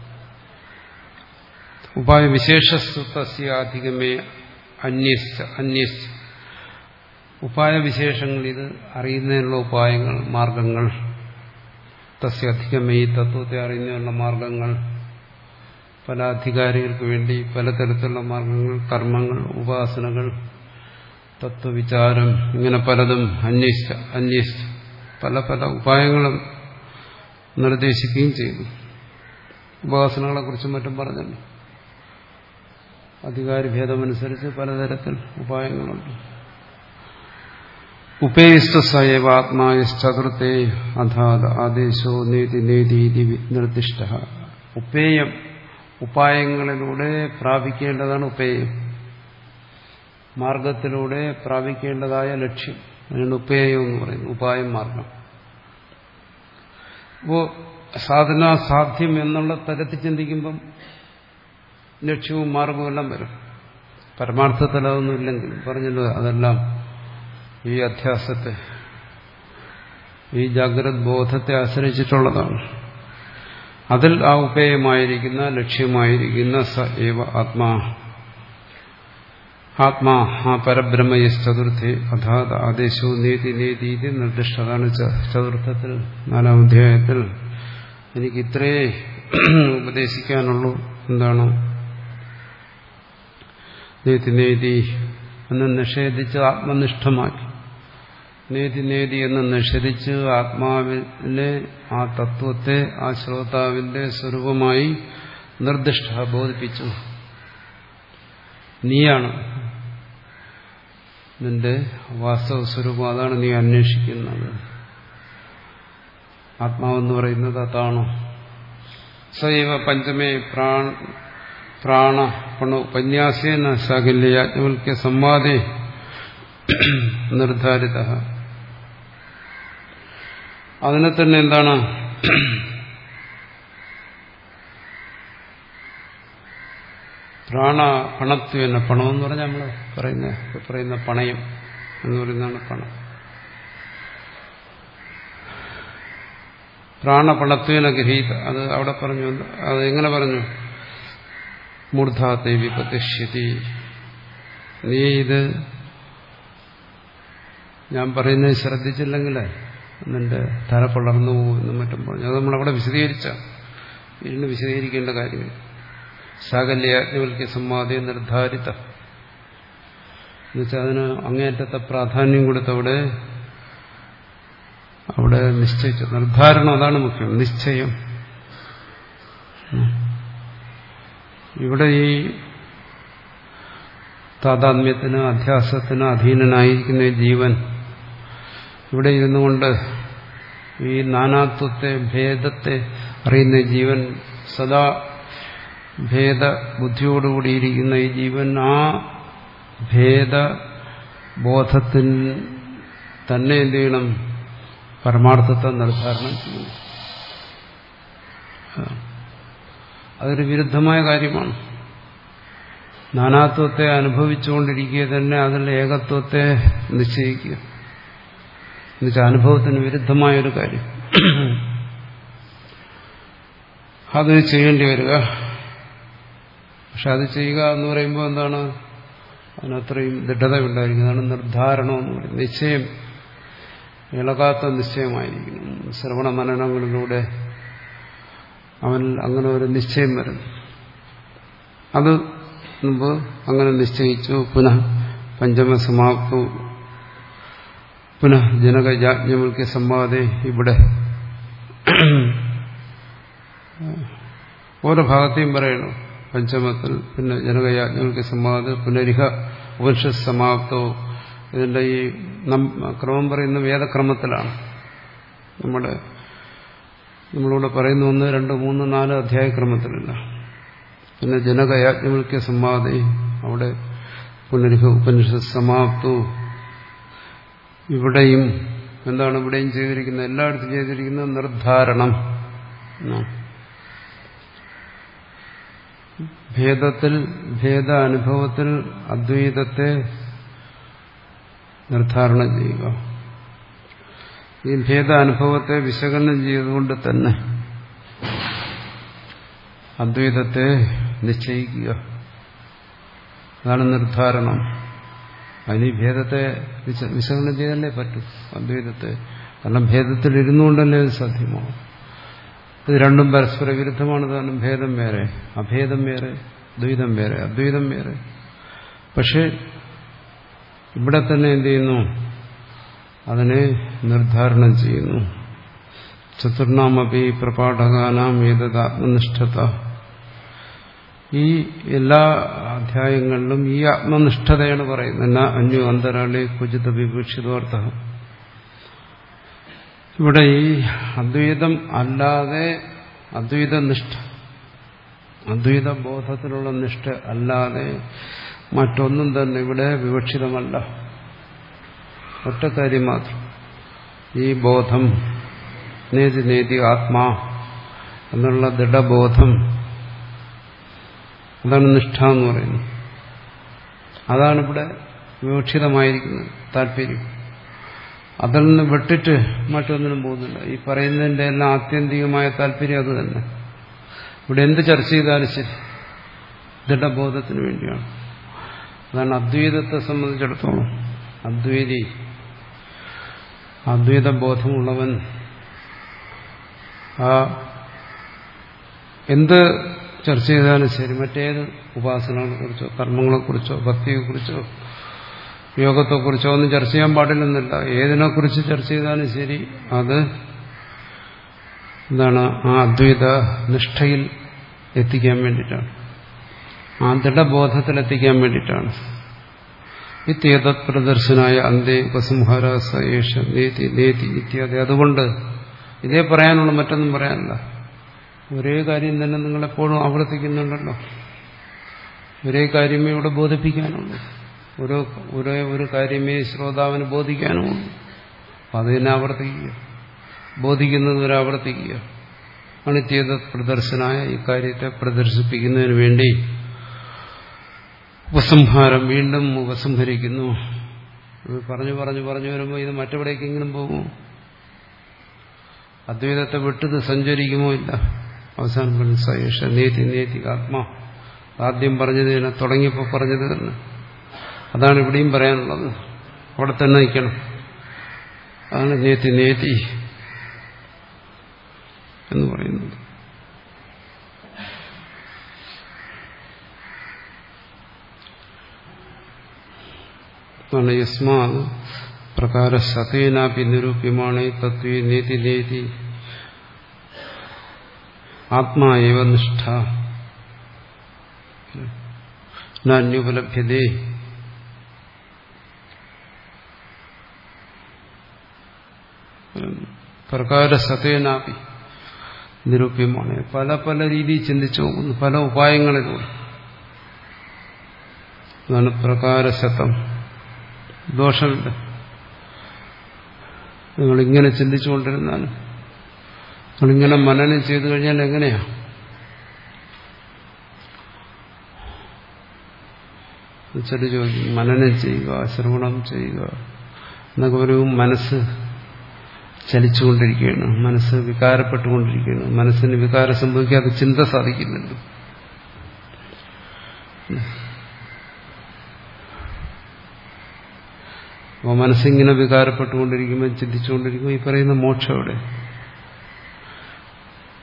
ഉപായ വിശേഷസ്വതസ്യാധികമേ അന്യശ്ച അന്യശ്ച, ഉപായ വിശേഷങ്ങൾ, ഇത് അറിയുന്നതിനുള്ള ഉപായങ്ങൾ, മാർഗങ്ങൾ, തസ്യധികമേ, ഈ തത്വത്തെ അറിയുന്നതിനുള്ള മാർഗങ്ങൾ, പല അധികാരികൾക്ക് വേണ്ടി പലതരത്തിലുള്ള മാർഗങ്ങൾ, കർമ്മങ്ങൾ, ഉപാസനകൾ, തത്വവിചാരം, ഇങ്ങനെ പലതും അന്വേഷിച്ച അന്വേഷിച്ച് പല പല ഉപായങ്ങളും നിർദ്ദേശിക്കുകയും ചെയ്തു. ഉപാസനകളെ കുറിച്ചും മറ്റും പറഞ്ഞല്ലോ. അധികാരി ഭേദമനുസരിച്ച് പലതരത്തിൽ ഉപായങ്ങളുണ്ട്. ഉപേസ്തസയവ ആത്മായശ്ചതുർത്ഥേ അഥാത് ആദേശോ നേതി നേതീതി നിർദ്ദിഷ്ട. ഉപേയം, ഉപായങ്ങളിലൂടെ പ്രാപിക്കേണ്ടതാണ് ഉപേയം, മാർഗത്തിലൂടെ പ്രാപിക്കേണ്ടതായ ലക്ഷ്യം, അതിനാണ് ഉപേയം എന്ന് പറയുന്നത്, ഉപായം, മാർഗം. അപ്പോൾ സാധന സാധ്യം എന്നുള്ള തരത്തിൽ ചിന്തിക്കുമ്പം ലക്ഷ്യവും മാർഗവും എല്ലാം വരും. പരമാർത്ഥത്തിൽ അതൊന്നും ഇല്ലെങ്കിൽ പറഞ്ഞല്ലോ, അതെല്ലാം ഈ അധ്യാസത്തെ, ഈ ജാഗ്രത് ബോധത്തെ ആശ്രയിച്ചിട്ടുള്ളതാണ്. അതിൽ ആ ഉപേയമായിരിക്കുന്ന, ലക്ഷ്യമായിരിക്കുന്ന സ ഏവ ആത്മാ, ആത്മാ ആ പരബ്രഹ്മയശ്ചതുർത്ഥേ അഥാത് ആദേശോ നേതി നേതീതി നിർദ്ദിഷ്ട. അതാണ് ചതുർത്ഥത്തിൽ, നാലാം അധ്യായത്തിൽ എനിക്ക് ഇത്രേ ഉപദേശിക്കാനുള്ളൂ. എന്താണ്? നേതി നേതി എന്ന് നിഷേധിച്ച് ആത്മനിഷ്ഠമാക്കി, നേതി നേതി എന്ന് നിഷേധിച്ച് ആത്മാവിനെ, ആ തത്വത്തെ ആ ശ്രോതാവിന്റെ സ്വരൂപമായി നിർദ്ദിഷ്ട ബോധിപ്പിച്ചു. നീയാണ് നിന്റെ വാസ്തവ സ്വരൂപം, അതാണ് നീ അന്വേഷിക്കുന്നത്. ആത്മാവെന്ന് പറയുന്നത് അതാണോ? സൈവ പഞ്ചമേ പ്രാണ പ്രാണ പണു പന്യാസേന സാകല്യ യാജ്ഞവൽക്യ സംവാദേ നിർദ്ധാരിത. അതിനെ തന്നെ എന്താണ് പ്രാണ പണത്വേന, പണമെന്ന് പറഞ്ഞാൽ നമ്മൾ പറയുന്ന പറയുന്ന പണയം എന്ന് പറയുന്നതാണ് പണം. പ്രാണപണത്വേന ഗൃഹീത, അത് അവിടെ പറഞ്ഞു. അത് എങ്ങനെ പറഞ്ഞു? മൂർധാത്തെ വിപതിഷ്യതി. നീ ഇത് ഞാൻ പറയുന്നത് ശ്രദ്ധിച്ചില്ലെങ്കിലേ നിന്റെ തല പിളർന്നു പോകും എന്നും മറ്റും പറഞ്ഞു. അത് നമ്മളവിടെ വിശദീകരിച്ച ഇതിന് വിശദീകരിക്കേണ്ട കാര്യമില്ല. സാകല്യാജ്ഞവൽക്യ സംവാദേ നിർദ്ധാരിത എന്നുവെച്ചാൽ അതിന് അങ്ങേയറ്റത്തെ പ്രാധാന്യം കൊടുത്തവിടെ അവിടെ നിശ്ചയിച്ചു. നിർദ്ധാരണം, അതാണ് മുഖ്യം, നിശ്ചയം. ഇവിടെ ഈ താതാത്മ്യത്തിന്, അധ്യാസത്തിന് അധീനനായിരിക്കുന്ന ഈ ജീവൻ ഇവിടെ ഇരുന്നുകൊണ്ട് ഈ നാനാത്വത്തെ, ഭേദത്തെ അറിയുന്ന ജീവൻ, സദാ ഭേദ ബുദ്ധിയോടുകൂടിയിരിക്കുന്ന ഈ ജീവൻ ആ ഭേദബോധത്തിന് തന്നെ എന്ത് ചെയ്യണം? പരമാർത്ഥത്തെ നിർദ്ധാരണം ചെയ്യണം. അതൊരു വിരുദ്ധമായ കാര്യമാണ്. നാനാത്വത്തെ അനുഭവിച്ചുകൊണ്ടിരിക്കുക തന്നെ അതിൽ ഏകത്വത്തെ നിശ്ചയിക്കുക എന്നുവെച്ചാൽ അനുഭവത്തിന് വിരുദ്ധമായൊരു കാര്യം. അതിന് ചെയ്യേണ്ടി വരിക. പക്ഷെ അത് ചെയ്യുക എന്ന് പറയുമ്പോൾ എന്താണ്? അതിനത്രയും ദൃഢത ഉണ്ടായിരിക്കുന്നതാണ് നിർദ്ധാരണം എന്ന് പറയുന്നത്. നിശ്ചയം, ഇളകാത്ത നിശ്ചയമായിരിക്കണം. ശ്രവണ മനനങ്ങളിലൂടെ അവനിൽ അങ്ങനെ ഒരു നിശ്ചയം വരുന്നു. അത് മുമ്പ് അങ്ങനെ നിശ്ചയിച്ചു. പുനഃ പഞ്ചമ സമാപ്തു പുനഃ ജനകയാജ്ഞവൽക്യ സംവാദേ. ഇവിടെ ഓരോ ഭാഗത്തെയും പറയണു. പഞ്ചമത്തിൽ പിന്നെ ജനകയാജ്ഞവൽക്യ സംവാദ പുനരിഹ ഉപനിഷത്ത് സമാപ്തോ. ഇതിന്റെ ഈ ക്രമം പറയുന്ന വേദക്രമത്തിലാണ്. നമ്മുടെ നമ്മളിവിടെ പറയുന്ന ഒന്ന് രണ്ട് മൂന്ന് നാല് അധ്യായ ക്രമത്തിലല്ല. പിന്നെ ജനകയാജ്ഞവൽക്യ സംവാദേ അവിടെ പുനരിഹ ഉപനിഷത്ത് സമാപ്തു. ഇവിടെയും എന്താണ് ഇവിടെയും ചെയ്തിരിക്കുന്നത്? എല്ലായിടത്തും ചെയ്തിരിക്കുന്നത് നിർദ്ധാരണം. ഭേദത്തിൽ ഭേദ അനുഭവത്തിൽ അദ്വൈതത്തെ നിർദ്ധാരണം ചെയ്യുക. ഈ ഭേദ അനുഭവത്തെ വിശകലനം ചെയ്തുകൊണ്ട് തന്നെ അദ്വൈതത്തെ നിശ്ചയിക്കുക. അതാണ് നിർദ്ധാരണം. അതിന് ഈ ഭേദത്തെ വിശകലനം ചെയ്തല്ലേ പറ്റും അദ്വൈതത്തെ. കാരണം ഭേദത്തിൽ ഇരുന്നുകൊണ്ടല്ലേ അത് സാധ്യമാവും. ഇത് രണ്ടും പരസ്പര വിരുദ്ധമാണ്. താനും ഭേദം വേറെ, അഭേദം വേറെ, ദ്വൈതം വേറെ, അദ്വൈതം വേറെ. പക്ഷെ ഇവിടെ തന്നെ എന്ത് ചെയ്യുന്നു? അതിനെ നിർദ്ധാരണം ചെയ്യുന്നു. ചതുർണാമപി പ്രപാഠകാനാം ഏതദാത്മനിഷ്ഠത. ഈ എല്ലാ അധ്യായങ്ങളിലും ഈ ആത്മനിഷ്ഠതയാണ് പറയുന്നത്. എന്നാ അന്യോ അന്തരാളി കുചിത വിവക്ഷിതോർത്ഥ. ഇവിടെ ഈ അദ്വൈതം അല്ലാതെ അദ്വൈത നിഷ്ഠ, അദ്വൈത ബോധത്തിലുള്ള നിഷ്ഠ അല്ലാതെ മറ്റൊന്നും തന്നെ ഇവിടെ വിവക്ഷിതമല്ല. ഒറ്റ കാര്യം മാത്രം. ഈ ബോധം നേതി നേതി ആത്മാ എന്നുള്ള ദൃഢബോധം, അതാണ് നിഷ്ഠ എന്ന് പറയുന്നത്. അതാണ് ഇവിടെ വിവക്ഷിതമായിരിക്കുന്നത് താല്പര്യം. അതിൽ നിന്ന് വിട്ടിട്ട് മറ്റൊന്നിനും പോകുന്നില്ല. ഈ പറയുന്നതിന്റെ എല്ലാം ആത്യന്തികമായ താല്പര്യം അത് തന്നെ. ഇവിടെ എന്ത് ചർച്ച ചെയ്താലും ശരി ദൃഢബോധത്തിന് വേണ്ടിയാണ്. അതാണ് അദ്വൈതത്തെ സംബന്ധിച്ചിടത്തോളം. അദ്വൈതി, അദ്വൈത ബോധമുള്ളവൻ ആ എന്ത് ചർച്ച ചെയ്താലും ശരി, മറ്റേത് ഉപാസനകളെക്കുറിച്ചോ കർമ്മങ്ങളെക്കുറിച്ചോ ഭക്തിയെക്കുറിച്ചോ യോഗത്തെക്കുറിച്ചോ ഒന്നും ചർച്ച ചെയ്യാൻ പാടില്ലെന്നില്ല. ഏതിനെക്കുറിച്ച് ചർച്ച ചെയ്താലും ശരി അത് എന്താണ്? ആ അദ്വൈത നിഷ്ഠയിൽ എത്തിക്കാൻ വേണ്ടിയിട്ടാണ്, ആ ദൃഢബോധത്തിലെത്തിക്കാൻ വേണ്ടിയിട്ടാണ്. ഇത്യേതത് പ്രദർശനായ അന്തേ ഉപസംഹാരസയേഷ നേതി നേതി ഇത്യാദി. അതുകൊണ്ട് ഇതേ പറയാനുള്ള, മറ്റൊന്നും പറയാനില്ല. ഒരേ കാര്യം തന്നെ നിങ്ങളെപ്പോഴും ആവർത്തിക്കുന്നുണ്ടല്ലോ. ഒരേ കാര്യമേ ഇവിടെ ബോധിപ്പിക്കാനുള്ളൂ. ഓരോ ഒരേ ഒരു കാര്യമേ ശ്രോതാവിന് ബോധിക്കാനുമുള്ളൂ. അപ്പം അത് തന്നെ ആവർത്തിക്കുക, ബോധിക്കുന്നത് വരെ ആവർത്തിക്കുക. അണിത്യേത പ്രദർശനായ ഈ കാര്യത്തെ പ്രദർശിപ്പിക്കുന്നതിന് വേണ്ടി ഉപസംഹാരം വീണ്ടും ഉപസംഹരിക്കുന്നു. പറഞ്ഞു പറഞ്ഞു പറഞ്ഞു വരുമ്പോൾ ഇത് മറ്റെവിടേക്കെങ്കിലും പോകുമോ? അദ്വൈതത്തെ വിട്ടത് സഞ്ചരിക്കുമോ? ഇല്ല. അവസാനം പറഞ്ഞു സയേഷ നേതി നേതി ആത്മാ. ആദ്യം പറഞ്ഞത് തന്നെ, തുടങ്ങിയപ്പോൾ പറഞ്ഞത് തന്നെ. അതാണ് ഇവിടെയും പറയാനുള്ളത്. അവിടെ തന്നെ നിൽക്കണം. അതാണ് നേതി നേതി എന്ന് പറയുന്നത്. യസ്മാ പ്രകാര സതേനാപി നിരൂപ്യമാണ് തത്വേ നേതി നേതി ആത്മാ ഏവ നിഷ്ഠ നാന്യുപലഭ്യതേ. പ്രകാര സതേനാപി നിരൂപ്യമാണ്. പല പല രീതിയിൽ ചിന്തിച്ചു നോക്കുന്നു, പല ഉപായങ്ങളിലൂടെ. അതാണ് പ്രകാരശതം. ദോഷമില്ല. നിങ്ങളിങ്ങനെ ചിന്തിച്ചുകൊണ്ടിരുന്നാൽ, നിങ്ങളിങ്ങനെ മനനം ചെയ്തു കഴിഞ്ഞാൽ എങ്ങനെയാ? ചെറു ചോദിക്കും, മനനം ചെയ്യുക, ശ്രവണം ചെയ്യുക എന്നൊക്കെ ഒരു മനസ്സ് ചലിച്ചുകൊണ്ടിരിക്കുകയാണ്, മനസ്സ് വികാരപ്പെട്ടുകൊണ്ടിരിക്കുകയാണ്. മനസ്സിന് വികാരം സംഭവിക്കാതെ ചിന്ത സാധിക്കില്ലല്ലോ. അപ്പോൾ മനസ്സിങ്ങനെ വികാരപ്പെട്ടുകൊണ്ടിരിക്കുമ്പോൾ ചിന്തിച്ചുകൊണ്ടിരിക്കുമ്പോൾ ഈ പറയുന്ന മോക്ഷം എവിടെ?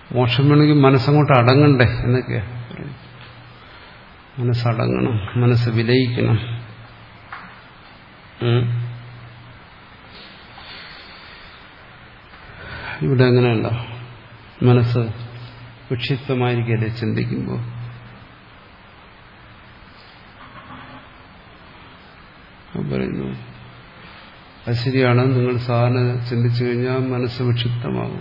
മോക്ഷം വേണമെങ്കിൽ മനസ്സങ്ങോട്ട് അടങ്ങണ്ടേ എന്നൊക്കെയാ പറയും. മനസ്സടങ്ങണം, മനസ്സ് വിലയിക്കണം. ഇവിടെ അങ്ങനെയല്ല. മനസ്സ് വിക്ഷിപ്തമായിരിക്കല്ലേ ചിന്തിക്കുമ്പോൾ. പറയുന്നു അത് ശരിയാണ്, നിങ്ങൾ സാധാരണ ചിന്തിച്ചു കഴിഞ്ഞാൽ മനസ്സ് വിക്ഷിപ്തമാകും.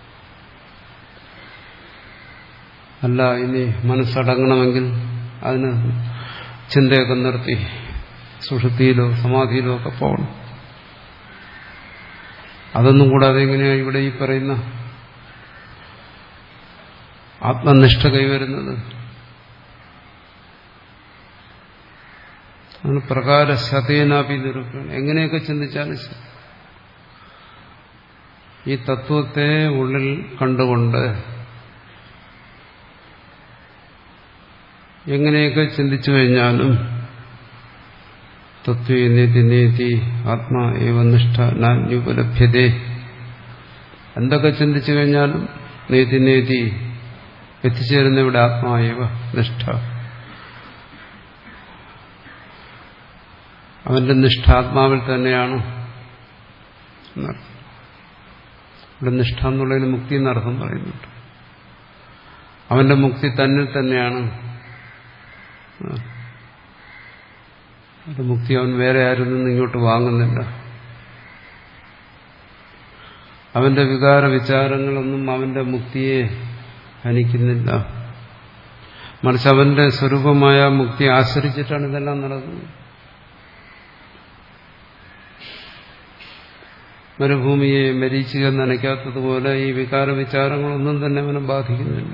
അല്ല, ഇനി മനസ്സടങ്ങണമെങ്കിൽ അതിന് ചിന്തയൊക്കെ നിർത്തി സുഷുപ്തിയിലോ സമാധിയിലോ ഒക്കെ പോകണം. അതൊന്നും കൂടാതെ എങ്ങനെയാണ് ഇവിടെ ഈ പറയുന്ന ആത്മനിഷ്ഠ കൈവരുന്നത്? അതിന് പ്രകാര ശതേനാപി നിരൂപണം. എങ്ങനെയൊക്കെ ചിന്തിച്ചാലും ശരി, ഈ തത്വത്തെ ഉള്ളിൽ കണ്ടുകൊണ്ട് എങ്ങനെയൊക്കെ ചിന്തിച്ചു കഴിഞ്ഞാലും തത്വേ നേതി നേതി ആത്മാ ഏവ നിഷ്ഠ നാന്യുപലഭ്യതേ. എന്തൊക്കെ ചിന്തിച്ചു കഴിഞ്ഞാലും നേതി നേതി എത്തിച്ചേരുന്ന ഇവിടെ ആത്മാ ഏവ നിഷ്ഠ. അവന്റെ നിഷ്ഠ ആത്മാവിൽ തന്നെയാണ്. ഇവിടെ നിഷ്ഠ എന്നുള്ളതിന് മുക്തി എന്നർത്ഥം പറയുന്നുണ്ട്. അവന്റെ മുക്തി തന്നിൽ തന്നെയാണ്. മുക്തി അവൻ വേറെ ആരിൽ നിന്ന് ഇങ്ങോട്ട് വാങ്ങുന്നില്ല. അവന്റെ വികാര വിചാരങ്ങളൊന്നും അവന്റെ മുക്തിയെ ഹനിക്കുന്നില്ല. മറിച്ച് അവന്റെ സ്വരൂപമായ മുക്തി ആശ്രയിച്ചിട്ടാണ് ഇതെല്ലാം നടക്കുന്നത്. മരുഭൂമിയെ മരീചിക നനയ്ക്കാത്തതുപോലെ ഈ വികാര വിചാരങ്ങളൊന്നും തന്നെ അവനെ ബാധിക്കുന്നില്ല.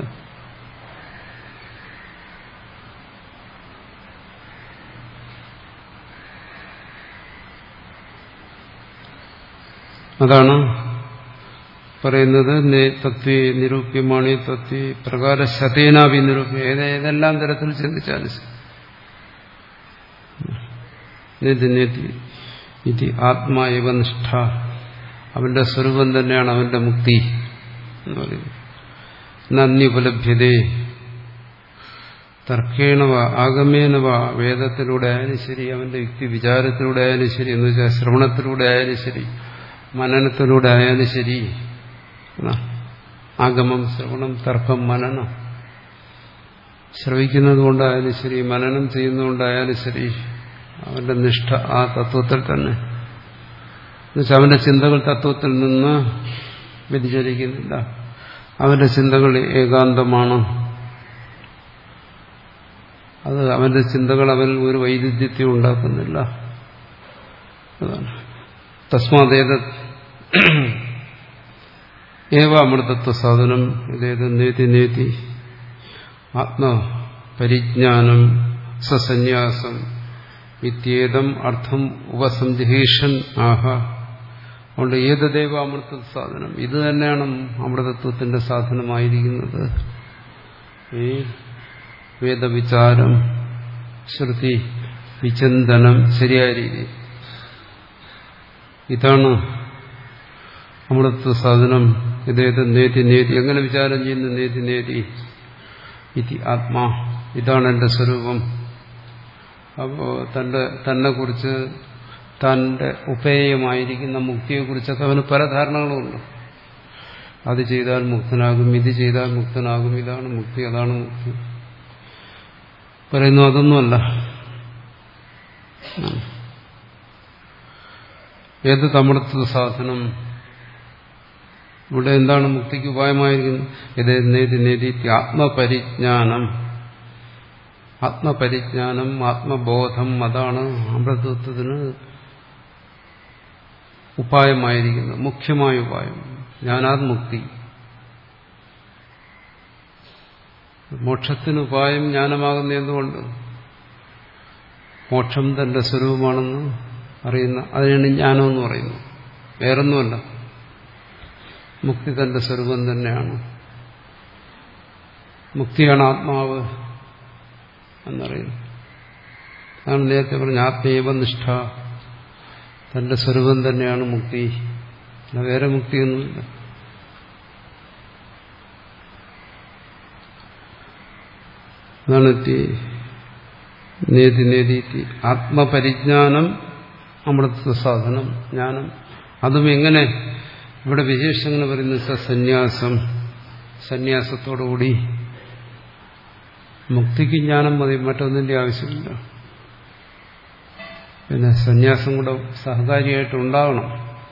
അതാണ് പറയുന്നത് തത്വേ നിരൂപ്യമാണ്. തത്വേ പ്രകാര ശതേനാഭി നിരൂപ്യ. ഏതെല്ലാം തരത്തിൽ ചിന്തിച്ചാലും ഇത് ആത്മാ ഇവ നിഷ്ഠ. അവന്റെ സ്വരൂപം തന്നെയാണ് അവന്റെ മുക്തി എന്ന് പറയുന്നത്. നന്യുപലഭ്യതേ തർക്കേണവ ആഗമേനവ. വേദത്തിലൂടെ ആയാലും ശരി, അവന്റെ യുക്തി വിചാരത്തിലൂടെ ആയാലും ശരി, എന്ന് വെച്ചാൽ ശ്രവണത്തിലൂടെ ആയാലും ശരി, മനനത്തിലൂടെ ആയാലും ശരി. ആഗമം, ശ്രവണം, തർക്കം, മനനം. ശ്രവിക്കുന്നത് കൊണ്ടായാലും ശരി, മനനം ചെയ്യുന്നതുകൊണ്ടായാലും ശരി, അവന്റെ നിഷ്ഠ ആ തത്വത്തിൽ തന്നെ. എന്നുവെച്ചാൽ അവന്റെ ചിന്തകൾ തത്വത്തിൽ നിന്ന് വ്യതിചലിക്കുന്നില്ല. അവന്റെ ചിന്തകൾ ഏകാന്തമാണ്. അത് അവന്റെ ചിന്തകൾ അവനിൽ ഒരു വൈരുദ്ധ്യത്തെ ഉണ്ടാക്കുന്നില്ല. അതാണ് തസ്മാദേത ഏവ അമൃതത്വ സാധനം ഇതേത് നേതി നേതി ആത്മപരിജ്ഞാനം സസന്യാസം ഇത്യേതം അർത്ഥം ഉപസംജഹീഷൻ ആഹ. അതുകൊണ്ട് ഏതദേവ അമൃത സാധനം, ഇത് തന്നെയാണ് അമൃതത്വത്തിന്റെ സാധനമായിരിക്കുന്നത്. ഈ വേദവിചാരം, ശ്രുതി വിചിന്തനം ശരിയായ രീതി, ഇതാണ് അമൃതത്വ സാധനം. ഇതേത് നേതി നേതി. എങ്ങനെ വിചാരം ചെയ്യുന്നു? നേതി നേതി ഇതി ആത്മാ. ഇതാണ് എന്റെ സ്വരൂപം. അപ്പോ തന്റെ തന്നെ കുറിച്ച്, തന്റെ ഉപേയമായിരിക്കുന്ന മുക്തിയെക്കുറിച്ചൊക്കെ അവന് പല ധാരണകളുമുണ്ട്. അത് ചെയ്താൽ മുക്തനാകും, ഇത് ചെയ്താൽ മുക്തനാകും, ഇതാണ് മുക്തി, അതാണ് മുക്തി പറയുന്നു. അതൊന്നുമല്ല. ഏത് അമൃതത്വ സാധനം? ഇവിടെ എന്താണ് മുക്തിക്ക് ഉപായമായിരിക്കുന്നത്? ഇത് നേതി നേതി ആത്മപരിജ്ഞാനം. ആത്മപരിജ്ഞാനം, ആത്മബോധം, അതാണ് അമൃതത്വത്തിന് ഉപായമായിരിക്കുന്നത്, മുഖ്യമായ ഉപായം. ജ്ഞാനാത് മുക്തി. മോക്ഷത്തിന് ഉപായം ജ്ഞാനമാകുന്ന എന്തുകൊണ്ട്? മോക്ഷം തന്റെ സ്വരൂപമാണെന്ന് അറിയുന്ന, അതിനാണ് ജ്ഞാനമെന്ന് പറയുന്നത്. വേറൊന്നുമല്ല, മുക്തി തന്റെ സ്വരൂപം തന്നെയാണ്. മുക്തിയാണ് ആത്മാവ് എന്നറിയുന്നു. അതാണ് നേരത്തെ പറഞ്ഞ ആത്മേവ നിഷ്ഠ. തന്റെ സ്വരൂപം തന്നെയാണ് മുക്തി, വേറെ മുക്തിയൊന്നുമില്ല. അതാണ് നേതി നേതി ആത്മപരിജ്ഞാനം അമൃത സാധനം ജ്ഞാനം. അതും എങ്ങനെ ഇവിടെ വിശേഷങ്ങൾ പറയുന്നത് സന്യാസം, സന്യാസത്തോടുകൂടി. മുക്തിക്ക് ജ്ഞാനം മതി, മറ്റൊന്നിന്റെ ആവശ്യമില്ല. പിന്നെ സന്യാസം കൂടെ സഹകാരിയായിട്ട് ഉണ്ടാവണം.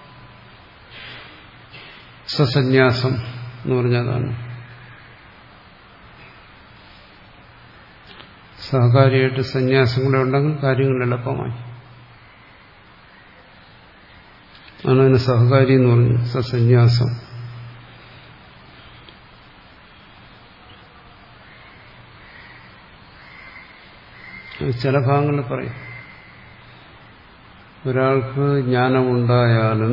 സസന്യാസം എന്ന് പറഞ്ഞതാണ്. സഹകാരിയായിട്ട് സന്യാസം കൂടെ ഉണ്ടെങ്കിൽ കാര്യങ്ങൾ എളുപ്പമായി. ആണ് അതിന് സഹകാരി എന്ന് പറഞ്ഞു, സസന്യാസം. ചില ഭാഗങ്ങളിൽ പറയും ഒരാൾക്ക് ജ്ഞാനമുണ്ടായാലും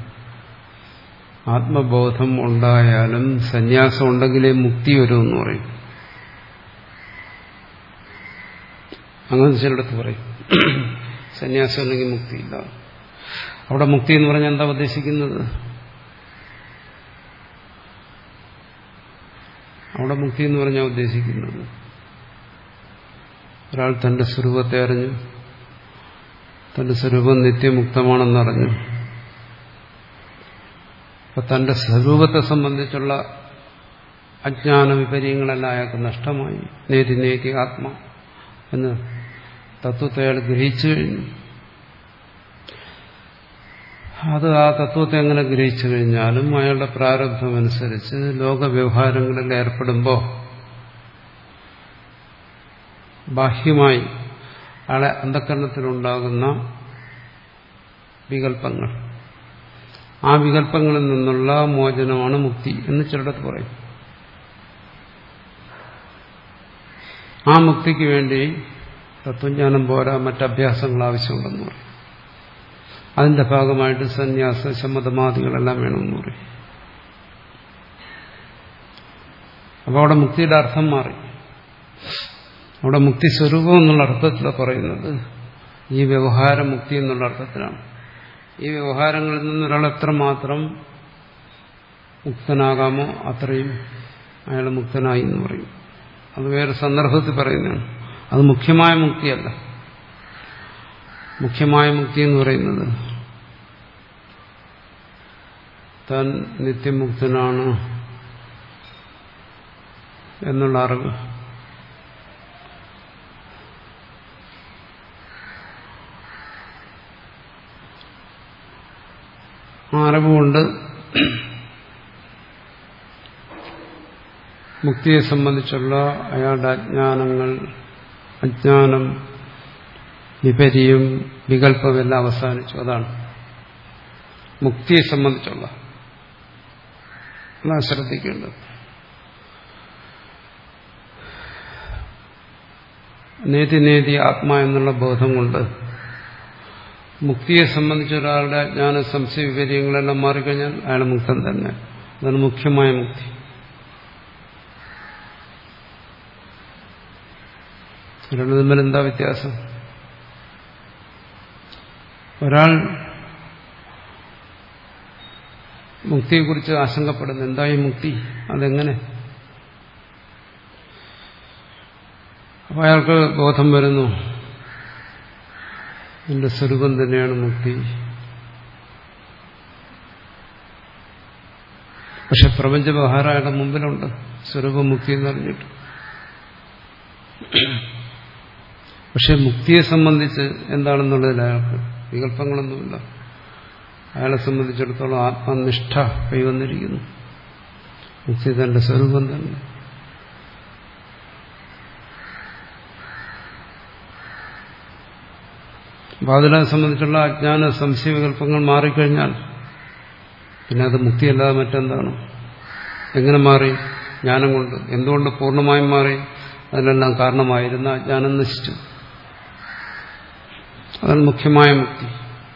ആത്മബോധം ഉണ്ടായാലും സന്യാസം ഉണ്ടെങ്കിലേ മുക്തി വരുമെന്ന് പറയും. അങ്ങനെ ചിലടത്ത് പറയും സന്യാസം ഉണ്ടെങ്കിൽ മുക്തിയില്ല. അവിടെ മുക്തി എന്ന് പറഞ്ഞാൽ എന്താ ഉദ്ദേശിക്കുന്നത്? അവിടെ മുക്തി എന്ന് പറഞ്ഞാൽ ഉദ്ദേശിക്കുന്നത് ഒരാൾ തന്റെ സ്വരൂപത്തെ അറിഞ്ഞു, തന്റെ സ്വരൂപം നിത്യമുക്തമാണെന്നറിഞ്ഞു. അപ്പൊ തന്റെ സ്വരൂപത്തെ സംബന്ധിച്ചുള്ള അജ്ഞാന വിപര്യങ്ങളെല്ലാം അയാൾക്ക് നഷ്ടമായി. നേതി നേതി ആത്മ എന്ന് തത്വത്തെ അയാൾ ഗ്രഹിച്ചു കഴിഞ്ഞു. അത് ആ തത്വത്തെ എങ്ങനെ ഗ്രഹിച്ചു കഴിഞ്ഞാലും അയാളുടെ പ്രാരബ്ധമനുസരിച്ച് ലോകവ്യവഹാരങ്ങളിൽ ഏർപ്പെടുമ്പോൾ ബാഹ്യമായി അയാളെ അന്ധകരണത്തിലുണ്ടാകുന്ന വികല്പങ്ങൾ, ആ വികല്പങ്ങളിൽ നിന്നുള്ള മോചനമാണ് മുക്തി എന്ന് ചിലടത്ത് പറയും. ആ മുക്തിക്ക് വേണ്ടി തത്വജ്ഞാനം പോരാ, മറ്റഭ്യാസങ്ങൾ ആവശ്യമുണ്ടെന്ന് പറയും. അതിന്റെ ഭാഗമായിട്ട് സന്യാസ ശമതമാദികളെല്ലാം വേണമെന്ന് പറയും. അപ്പോൾ അവിടെ മുക്തിയുടെ അർത്ഥം മാറി. അവിടെ മുക്തി സ്വരൂപം എന്നുള്ള അർത്ഥത്തിലാണ് പറയുന്നത്, ഈ വ്യവഹാര മുക്തി എന്നുള്ള അർത്ഥത്തിലാണ്. ഈ വ്യവഹാരങ്ങളിൽ നിന്ന് ഒരാൾ എത്രമാത്രം മുക്തനാകാമോ അത്രയും അയാൾ മുക്തനായി എന്ന് പറയും. അത് വേറെ സന്ദർഭത്തിൽ പറയുന്നതാണ്. അത് മുഖ്യമായ മുക്തിയല്ല. മുഖ്യമായ മുക്തി എന്ന് പറയുന്നത് താൻ നിത്യമുക്തനാണ് എന്നുള്ള അറിവ്. ആ അറിവുകൊണ്ട് മുക്തിയെ സംബന്ധിച്ചുള്ള അയാളുടെ അജ്ഞാനങ്ങൾ, അജ്ഞാനം, വിപര്യം, വികല്പമെല്ലാം അവസാനിച്ചു. അതാണ് മുക്തിയെ സംബന്ധിച്ചുള്ള നാം ശ്രദ്ധിക്കേണ്ടത്. നേതി നേതി ആത്മാ എന്നുള്ള ബോധം കൊണ്ട് മുക്തിയെ സംബന്ധിച്ച ഒരാളുടെ അജ്ഞാന സംശയ വിപര്യങ്ങളെല്ലാം മാറിക്കഴിഞ്ഞാൽ അയാൾ മുക്തൻ തന്നെ. അതാണ് മുഖ്യമായ മുക്തി. രണ്ടു തമ്മിൽ എന്താ വ്യത്യാസം? ഒരാൾ മുക്തിയെക്കുറിച്ച് ആശങ്കപ്പെടുന്നു. എന്തായി മുക്തി? അതെങ്ങനെ? അപ്പൊ അയാൾക്ക് ബോധം വരുന്നു, എന്റെ സ്വരൂപം തന്നെയാണ് മുക്തി. പക്ഷെ പ്രപഞ്ച വ്യവഹാരം അയാളുടെ മുമ്പിലുണ്ട്, സ്വരൂപമുക്തി എന്ന് പറഞ്ഞിട്ട്. പക്ഷെ മുക്തിയെ സംബന്ധിച്ച് എന്താണെന്നുള്ളതിൽ അയാൾക്ക് വികല്പങ്ങളൊന്നുമില്ല. അയാളെ സംബന്ധിച്ചിടത്തോളം ആത്മനിഷ്ഠ കൈവന്നിരിക്കുന്നു. മുക്തി തന്റെ സ്വരൂപം തന്നെ. അപ്പൊ അതിനെ സംബന്ധിച്ചുള്ള അജ്ഞാന സംശയ വികല്പങ്ങൾ മാറിക്കഴിഞ്ഞാൽ പിന്നെ അത് മുക്തിയല്ലാതെ മറ്റെന്താണ്? എങ്ങനെ മാറി? ജ്ഞാനം കൊണ്ട്. എന്തുകൊണ്ട് പൂർണ്ണമായും മാറി? അതിനെല്ലാം കാരണമായിരുന്ന അജ്ഞാനം നശിച്ചു. അതാണ് മുഖ്യമായ മുക്തി.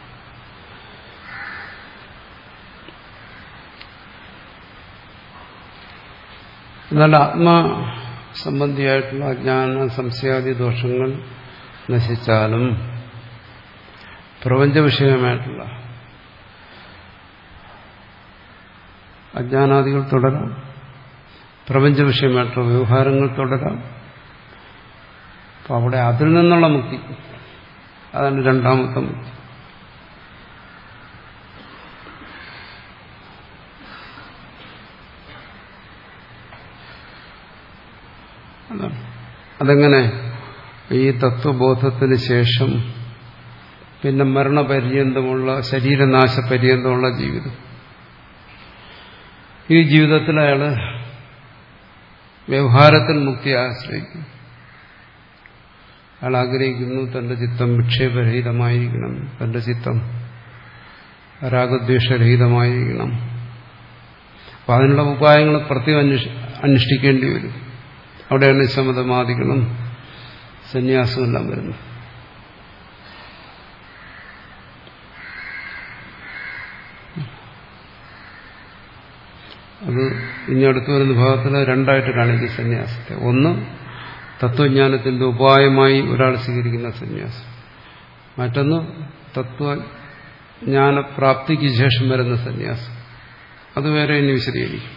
എന്നാൽ ആത്മസംബന്ധിയായിട്ടുള്ള അജ്ഞാന സംശയാദി ദോഷങ്ങൾ നശിച്ചാലും പ്രപഞ്ച വിഷയമായിട്ടുള്ള അജ്ഞാനാദികൾ തുടരാം, പ്രപഞ്ച വിഷയമായിട്ടുള്ള വ്യവഹാരങ്ങൾ തുടരാം. അപ്പം അവിടെ അതിൽ നിന്നുള്ള മുക്തി, അതാണ് രണ്ടാമത്തെ മുക്തി. അതാണ്. അതെങ്ങനെ? ഈ തത്വബോധത്തിന് ശേഷം പിന്നെ മരണപര്യന്തമുള്ള, ശരീരനാശപര്യന്തമുള്ള ജീവിതം. ഈ ജീവിതത്തിൽ അയാൾ വ്യവഹാരത്തിൽ മുക്തി ആശ്രയിക്കും. അയാൾ ആഗ്രഹിക്കുന്നു തന്റെ ചിത്തം വിക്ഷേപരഹിതമായിരിക്കണം, തന്റെ ചിത്തം രാഗദ്വേഷരഹിതമായിരിക്കണം. അപ്പം അതിനുള്ള ഉപായങ്ങൾ പ്രത്യേകം അന്വേഷി അനുഷ്ഠിക്കേണ്ടി വരും. അവിടെയാണ് ശമതമാദികളും സന്യാസമെല്ലാം വരുന്നത്. അത് ഇനി അടുത്തു വരുന്ന ഭാഗത്തിൽ രണ്ടായിട്ട് കാണിക്കും സന്യാസത്തെ. ഒന്ന് തത്വജ്ഞാനത്തിന്റെ ഉപായമായി ഒരാൾ സ്വീകരിക്കുന്ന സന്യാസം, മറ്റൊന്ന് തത്വജ്ഞാനപ്രാപ്തിക്ക് ശേഷം വരുന്ന സന്യാസം. അത് വേറെ ഇനി വിശദീകരിക്കും.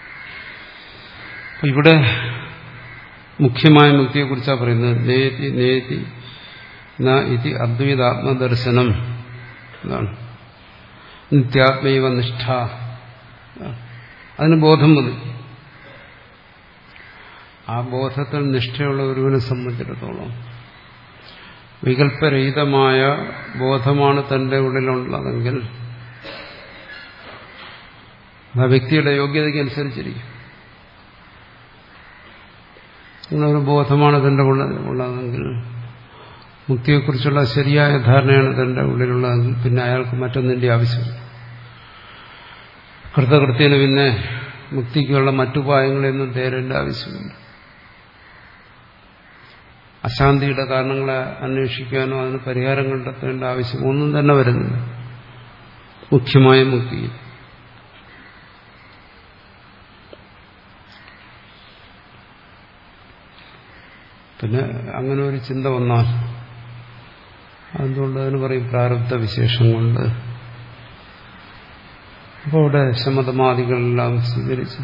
ഇവിടെ മുഖ്യമായ മുക്തിയെക്കുറിച്ചാണ് പറയുന്നത്. നേതി നേതി ന ഇതി അദ്വൈതാത്മദർശനം. അതാണ് നിത്യാത്മൈവ നിഷ്ഠ. അതിന് ബോധം മതി. ആ ബോധത്തിൽ നിഷ്ഠയുള്ള ഒരുവനെ സംബന്ധിച്ചിടത്തോളം വികല്പരഹിതമായ ബോധമാണ് തന്റെ ഉള്ളിലുള്ളതെങ്കിൽ ആ വ്യക്തിയുടെ യോഗ്യതയ്ക്ക് അനുസരിച്ചിരിക്കും. ഒരു ബോധമാണ് തന്റെ ഉള്ളതെങ്കിൽ, മുക്തിയെക്കുറിച്ചുള്ള ശരിയായ ധാരണയാണ് തന്റെ ഉള്ളിലുള്ളതെങ്കിൽ പിന്നെ അയാൾക്ക് മറ്റൊന്നിന്റെ ആവശ്യമില്ല. കൃതകൃത്യന് പിന്നെ മുക്തിക്കുള്ള മറ്റുപായങ്ങളെയൊന്നും തേടേണ്ട ആവശ്യമില്ല. അശാന്തിയുടെ കാരണങ്ങളെ അന്വേഷിക്കാനോ അതിന് പരിഹാരം കണ്ടെത്തേണ്ട ആവശ്യം ഒന്നും തന്നെ വരുന്നില്ല മുഖ്യമായ മുക്തിയിൽ. പിന്നെ അങ്ങനെ ഒരു ചിന്ത വന്നാൽ അതുകൊണ്ട് അതിന് പറയും പ്രാരബ്ധ വിശേഷം കൊണ്ട്. അപ്പോൾ അവിടെ ശമതമാദികളെല്ലാം സ്വീകരിച്ച്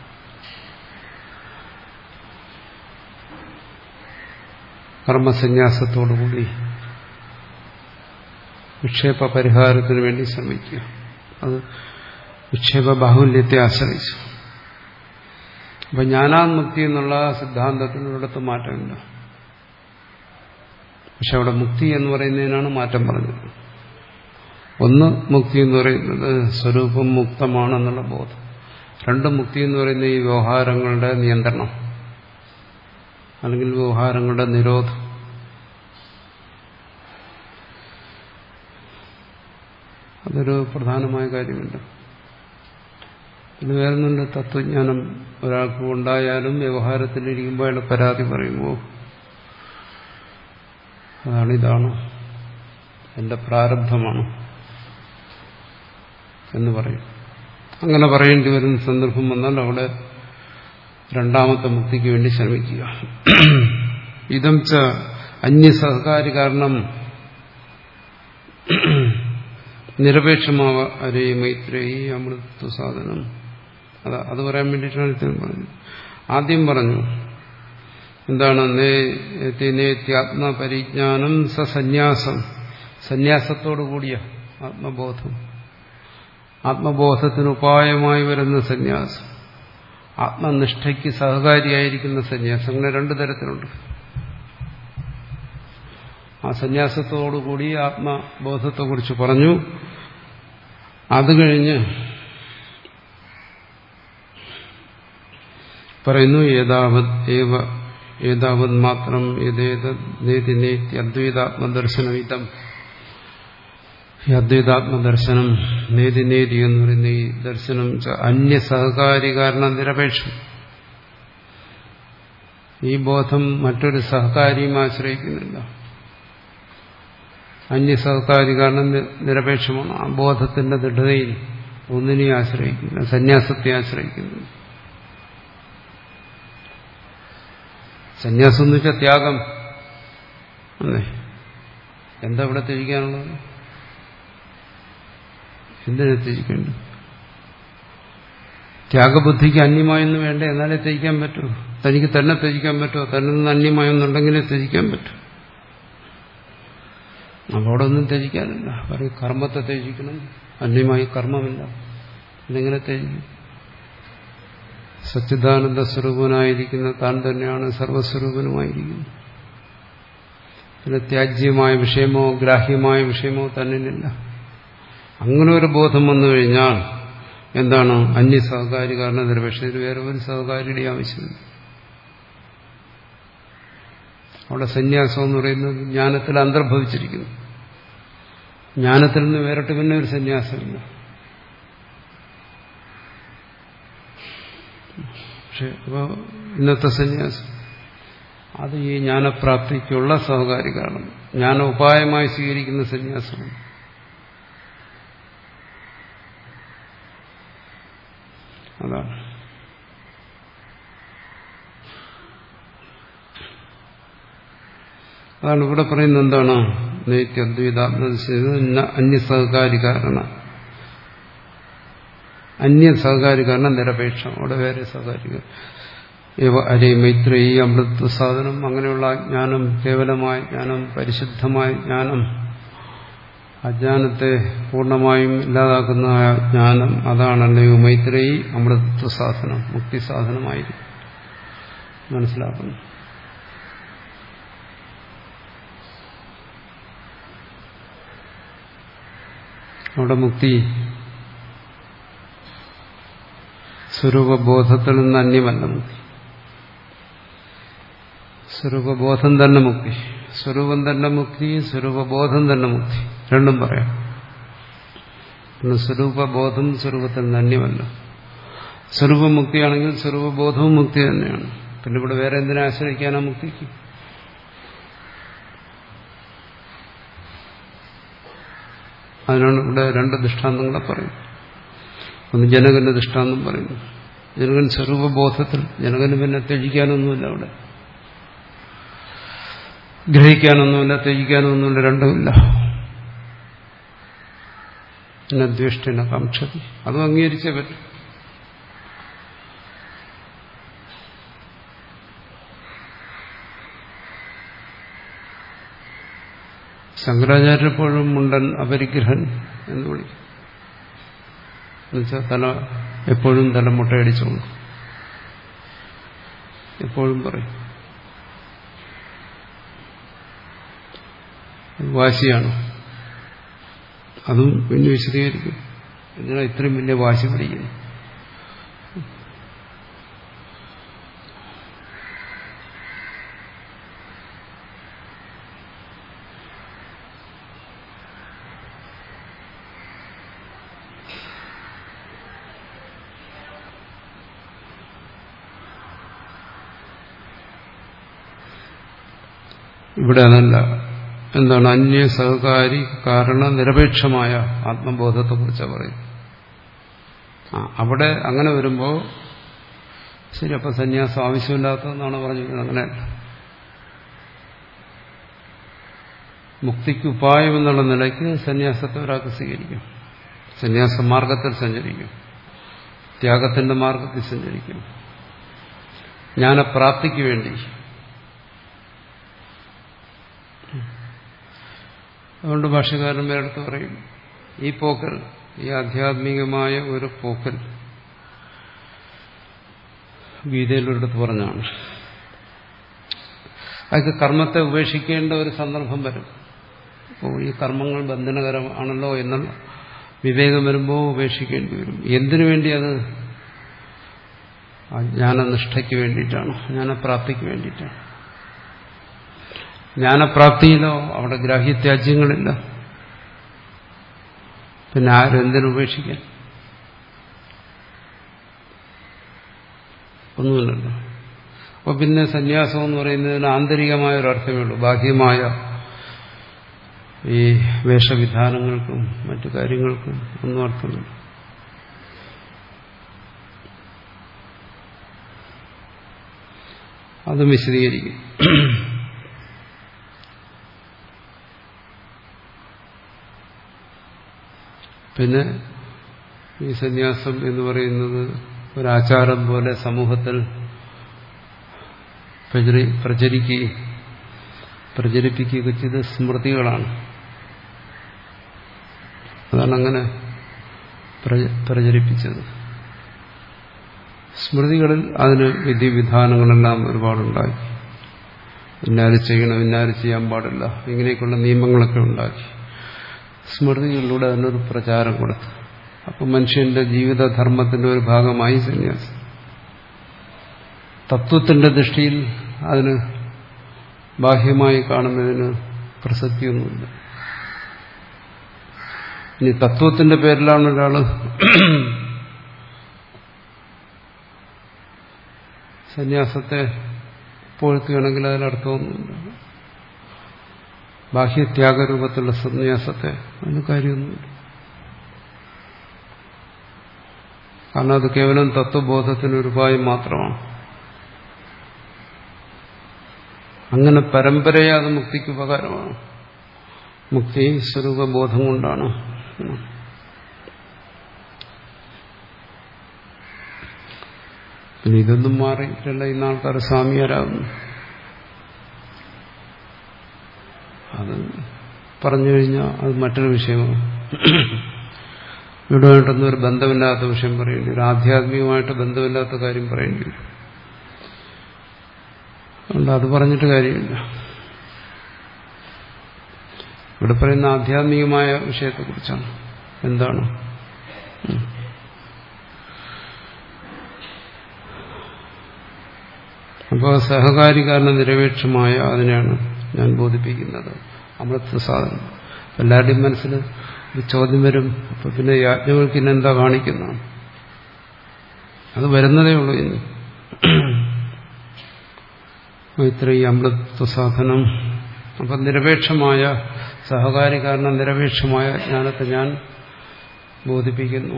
കർമ്മസന്യാസത്തോടുകൂടി വിക്ഷേപ പരിഹാരത്തിന് വേണ്ടി ശ്രമിക്കുക. അത് വിക്ഷേപ ബാഹുല്യത്തെ ആശ്രയിച്ചു. അപ്പം ജ്ഞാനാന്മുക്തി എന്നുള്ള സിദ്ധാന്തത്തിന് ഇവിടുത്തെ മാറ്റമില്ല. പക്ഷെ അവിടെ മുക്തി എന്ന് പറയുന്നതിനാണ് മാറ്റം പറഞ്ഞത്. ഒന്ന് മുക്തി എന്ന് പറയുന്നത് സ്വരൂപം മുക്തമാണെന്നുള്ള ബോധം. രണ്ട് മുക്തി എന്ന് പറയുന്നത് ഈ വ്യവഹാരങ്ങളുടെ നിയന്ത്രണം അല്ലെങ്കിൽ വ്യവഹാരങ്ങളുടെ നിരോധം. അതൊരു പ്രധാനമായ കാര്യമുണ്ട്. ഇത് വേറൊന്നുണ്ട്. തത്വജ്ഞാനം ഒരാൾക്ക് ഉണ്ടായാലും വ്യവഹാരത്തിലിരിക്കുമ്പോൾ അയാൾ പരാതി പറയുമ്പോൾ അതാണ് ഇതാണ് എന്റെ പ്രാരബ്ധമാണ് എന്ന് പറയും. അങ്ങനെ പറയേണ്ടി വരുന്ന സന്ദർഭം വന്നാൽ അവിടെ രണ്ടാമത്തെ മുക്തിക്ക് വേണ്ടി ശ്രമിക്കുക. ഇതം ച അന്യസഹകാരി കാരണം നിരപേക്ഷമാവ അരേ മൈത്രേയി അമൃതത്വ സാധനം. അതാ അത് പറയാൻ വേണ്ടിയിട്ടാണ് ഇത്രയും പറഞ്ഞത്. ആദ്യം പറഞ്ഞു എന്താണ് നേത്യാത്മപരിജ്ഞാനം സന്യാസം, സന്യാസത്തോടു കൂടിയ ആത്മബോധം, ആത്മബോധത്തിന് ഉപായമായി വരുന്ന സന്യാസം, ആത്മനിഷ്ഠയ്ക്ക് സഹകാരിയായിരിക്കുന്ന സന്യാസം. അങ്ങനെ രണ്ടു തരത്തിലുണ്ട്. ആ സന്യാസത്തോടുകൂടി ആത്മബോധത്തെക്കുറിച്ച് പറഞ്ഞു. അത് കഴിഞ്ഞ് പറയുന്നു ഏതാവത് ഏവ ഏതാവത് മാത്രം അദ്വൈതാത്മദർശനം. ഇതം ഈ അദ്വൈതാത്മദർശനം നേതി നേതി എന്ന് പറയുന്ന ഈ ദർശനം അന്യ സഹകാരി കാരണം നിരപേക്ഷം. ഈ ബോധം മറ്റൊരു സഹകാരിയും ആശ്രയിക്കുന്നില്ല. അന്യസഹകാരി കാരണം നിരപേക്ഷമാണ്. ആ ബോധത്തിന്റെ ദൃഢതയിൽ ഒന്നിനെയും ആശ്രയിക്കില്ല, സന്യാസത്തെ ആശ്രയിക്കുന്നു. സന്യാസം എന്ന് വെച്ചാൽ ത്യാഗം. അല്ലേ? എന്താ ഇവിടെ ത്യജിക്കാനുള്ളത്? എന്തിനാ ത്യജിക്കേണ്ടത്? ത്യാഗബുദ്ധിക്ക് അന്യമായൊന്നും വേണ്ട, എന്നാലേ ത്യജിക്കാൻ പറ്റൂ. തനിക്ക് തന്നെ ത്യജിക്കാൻ പറ്റുമോ? തന്നിൽ നിന്ന് അന്യമായൊന്നുണ്ടെങ്കിലേ ത്യജിക്കാൻ പറ്റൂ. അപ്പോൾ അവിടെ ഒന്നും ത്യജിക്കാനില്ല. പറയും കർമ്മത്തെ ത്യജിക്കണം, അന്യമായി കർമ്മമില്ല, എന്നെങ്ങനെ ത്യജിക്കും? സച്ചിദാനന്ദ സ്വരൂപനായിരിക്കുന്ന താൻ തന്നെയാണ് സർവസ്വരൂപനുമായിരിക്കുന്നത്. പിന്നെ ത്യാജ്യമായ വിഷയമോ ഗ്രാഹ്യമായ വിഷയമോ തന്നിലില്ല. അങ്ങനെ ഒരു ബോധം വന്നു കഴിഞ്ഞാൽ എന്താണ്? അന്യ സഹകാരി കാരണം നിരപേക്ഷയിൽ വേറെ ഒരു സഹകാരിയുടെ ആവശ്യമില്ല. അവിടെ സന്യാസം എന്ന് പറയുന്നത് ജ്ഞാനത്തിൽ അന്തർഭവിച്ചിരിക്കുന്നു. ജ്ഞാനത്തിൽ നിന്ന് വേറിട്ട് പിന്നെ ഒരു സന്യാസമില്ല. പക്ഷെ ഇപ്പോൾ ഇന്നത്തെ സന്യാസം അത് ഈ ജ്ഞാനപ്രാപ്തിക്കുള്ള സഹകാരി കാരണം ജ്ഞാന ഉപായമായി സ്വീകരിക്കുന്ന സന്യാസമാണ്. അതാണ് അതാണ് ഇവിടെ പറയുന്നത്. എന്താണ്? നിത്യദ്വൈതാത്മ അന്യസഹകാരി കാരണം അന്യ സഹകാരി കാരണം നിരപേക്ഷം. അവിടെ വേറെ സഹകാരിക അരേ മൈത്രേയി അമൃത്വ സാധനം അങ്ങനെയുള്ള ജ്ഞാനം, കേവലമായ ജ്ഞാനം, പരിശുദ്ധമായ ജ്ഞാനം, അജ്ഞാനത്തെ പൂർണ്ണമായും ഇല്ലാതാക്കുന്ന ജ്ഞാനം, അതാണല്ലോ മൈത്രേയി അമൃത്വ സാധനം, മുക്തി സാധനമായിരിക്കും. മനസ്സിലാക്കുന്നു. അവിടെ മുക്തി സ്വരൂപബോധത്തിൽ നിന്ന് അന്യമല്ല. മുക്തി സ്വരൂപബോധം തന്നെ മുക്തി, സ്വരൂപം തന്നെ മുക്തി, സ്വരൂപബോധം തന്നെ മുക്തി, രണ്ടും പറയാം. സ്വരൂപബോധം സ്വരൂപത്തിൽ നിന്ന് അന്യമല്ല. സ്വരൂപമുക്തിയാണെങ്കിൽ സ്വരൂപബോധവും മുക്തി തന്നെയാണ്. പിന്നെ ഇവിടെ വേറെ എന്തിനെ ആശ്രയിക്കാനാ മുക്തിക്ക്? അതിനാണ് ഇവിടെ രണ്ട് ദൃഷ്ടാന്തങ്ങളെ പറയും. ഒന്ന് ജനകന്റെ ദൃഷ്ടാന്തം പറയുന്നു. ജനകൻ സ്വരൂപബോധത്തിൽ, ജനകന് പിന്നെ ത്യജിക്കാനൊന്നുമില്ല, അവിടെ ഗ്രഹിക്കാനൊന്നുമില്ല, ത്യജിക്കാനൊന്നുമില്ല, രണ്ടുമില്ല. പിന്നെ ദ്വേഷ്ടിന കാംക്ഷതി, അതും അംഗീകരിച്ചേ പറ്റും. ശങ്കരാചാര്യരെപ്പോഴും മുണ്ടൻ അപരിഗ്രഹൻ എന്ന് വിളിക്കും. എന്നുവെച്ചാൽ തല എപ്പോഴും തല മുട്ടയടിച്ചോളൂ, എപ്പോഴും പറയും. വാശിയാണ്. അതും പിന്നെ വിശദീകരിക്കും. എന്തിനാ ഇത്രയും വലിയ വാശി പിടിക്കുന്നു? ഇവിടെ അതല്ല. എന്താണ്? അന്യ സഹകാരി കാരണ നിരപേക്ഷമായ ആത്മബോധത്തെക്കുറിച്ചാണ് പറയുന്നത്. ആ അവിടെ അങ്ങനെ വരുമ്പോൾ ശരി, അപ്പം സന്യാസം ആവശ്യമില്ലാത്തതെന്നാണ് പറഞ്ഞിരിക്കുന്നത്. അങ്ങനെയല്ല. മുക്തിക്ക് ഉപായം എന്നുള്ള നിലയ്ക്ക് സന്യാസത്തെ ഒരാൾക്ക് സ്വീകരിക്കും. സന്യാസ മാർഗത്തിൽ സഞ്ചരിക്കും, ത്യാഗത്തിന്റെ മാർഗത്തിൽ സഞ്ചരിക്കും, ജ്ഞാനപ്രാപ്തിക്ക് വേണ്ടി. അതുകൊണ്ട് ഭാഷ്യകാരൻ വേറെടുത്ത് പറയും, ഈ പോക്കൽ, ഈ ആധ്യാത്മികമായ ഒരു പോക്കൽ ഗീതയിലൊരിടത്ത് പറഞ്ഞാണ്. അതൊക്കെ കർമ്മത്തെ ഉപേക്ഷിക്കേണ്ട ഒരു സന്ദർഭം വരും. അപ്പോൾ ഈ കർമ്മങ്ങൾ ബന്ധനകരമാണല്ലോ എന്നുള്ള വിവേകം വരുമ്പോൾ ഉപേക്ഷിക്കേണ്ടി വരും. എന്തിനു വേണ്ടി? അത് ജ്ഞാനനിഷ്ഠയ്ക്ക് വേണ്ടിയിട്ടാണ്, ജ്ഞാനപ്രാപ്തിക്ക് വേണ്ടിയിട്ടാണ്. ജ്ഞാനപ്രാപ്തിയിലോ അവിടെ ഗ്രാഹ്യത്യാജ്യങ്ങളില്ല. പിന്നെ ആരെന്തിനുപേക്ഷിക്കാൻ? ഒന്നുമില്ലല്ലോ. അപ്പോൾ പിന്നെ സന്യാസം എന്ന് പറയുന്നതിന് ആന്തരികമായ ഒരർത്ഥമേ ഉള്ളൂ. ബാഹ്യമായ ഈ വേഷവിധാനങ്ങൾക്കും മറ്റു കാര്യങ്ങൾക്കും ഒന്നും അർത്ഥമില്ല. അതും വിശദീകരിക്കും. പിന്നെ ഈ സന്യാസം എന്ന് പറയുന്നത് ഒരാചാരം പോലെ സമൂഹത്തിൽ പ്രചരിക്കുകയും പ്രചരിപ്പിക്കുകയൊക്കെ ചെയ്ത് സ്മൃതികളാണ്. അതാണ് അങ്ങനെ പ്രചരിപ്പിച്ചത്. സ്മൃതികളിൽ അതിന് വിധിവിധാനങ്ങളെല്ലാം ഒരുപാടുണ്ടാക്കി. ഇന്നാര് ചെയ്യണം, ഇന്നാര് ചെയ്യാൻ പാടില്ല, ഇങ്ങനെയൊക്കെയുള്ള നിയമങ്ങളൊക്കെ ഉണ്ടാക്കി സ്മൃതികളിലൂടെ അതിനൊരു പ്രചാരം കൊടുത്തു. അപ്പം മനുഷ്യന്റെ ജീവിതധർമ്മത്തിന്റെ ഒരു ഭാഗമായി സന്യാസം. തത്വത്തിന്റെ ദൃഷ്ടിയിൽ അതിന് ബാഹ്യമായി കാണുന്നതിന് പ്രസക്തിയൊന്നുമില്ല. ഇനി തത്വത്തിന്റെ പേരിലാണ് ഒരാള് സന്യാസത്തെ പോഴ്ത്തുകയാണെങ്കിൽ അതിലർത്ഥമൊന്നുമില്ല. ബാഹ്യത്യാഗരൂപത്തിലുള്ള സന്യാസത്തെ അതിന് കാര്യമൊന്നുമില്ല. കാരണം അത് കേവലം തത്വബോധത്തിനൊരു ഉപായം മാത്രമാണ്. അങ്ങനെ പരമ്പരയെ അത് മുക്തിക്ക് ഉപകാരമാണ്. മുക്തി സ്വരൂപബോധം കൊണ്ടാണ്. പിന്നെ ഇതൊന്നും മാറിയിട്ടല്ല ഇന്ന് ആൾക്കാർ സ്വാമിയാരാകുന്നു. അത് പറഞ്ഞു കഴിഞ്ഞാൽ അത് മറ്റൊരു വിഷയമാണ്. ഇവിടുമായിട്ടൊന്നും ഒരു ബന്ധമില്ലാത്ത വിഷയം പറയേണ്ടി വരും. ആധ്യാത്മികമായിട്ട് ബന്ധമില്ലാത്ത കാര്യം പറയേണ്ടി വരും. അതുകൊണ്ട് അത് പറഞ്ഞിട്ട് കാര്യമില്ല. ഇവിടെ പറയുന്ന ആധ്യാത്മികമായ വിഷയത്തെക്കുറിച്ചാണ്. എന്താണ്? അപ്പോൾ സഹകാരികാരണ നിരപേക്ഷമായ അതിനെയാണ് ഞാൻ ബോധിപ്പിക്കുന്നത്. അമൃത സാധനം. എല്ലാവരുടെയും മനസ്സിൽ ഒരു ചോദ്യം വരും. അപ്പൊ പിന്നെ യാജ്ഞവൽക്യൻ ഇന്നെന്താ കാണിക്കുന്നതാണ്? അത് വരുന്നതേ ഉള്ളൂ. ഇനി മൈത്രേയി അമൃത സാധനം. അപ്പം നിരപേക്ഷമായ സഹകാരി കാരണം നിരപേക്ഷമായ ജ്ഞാനത്തെ ഞാൻ ബോധിപ്പിക്കുന്നു.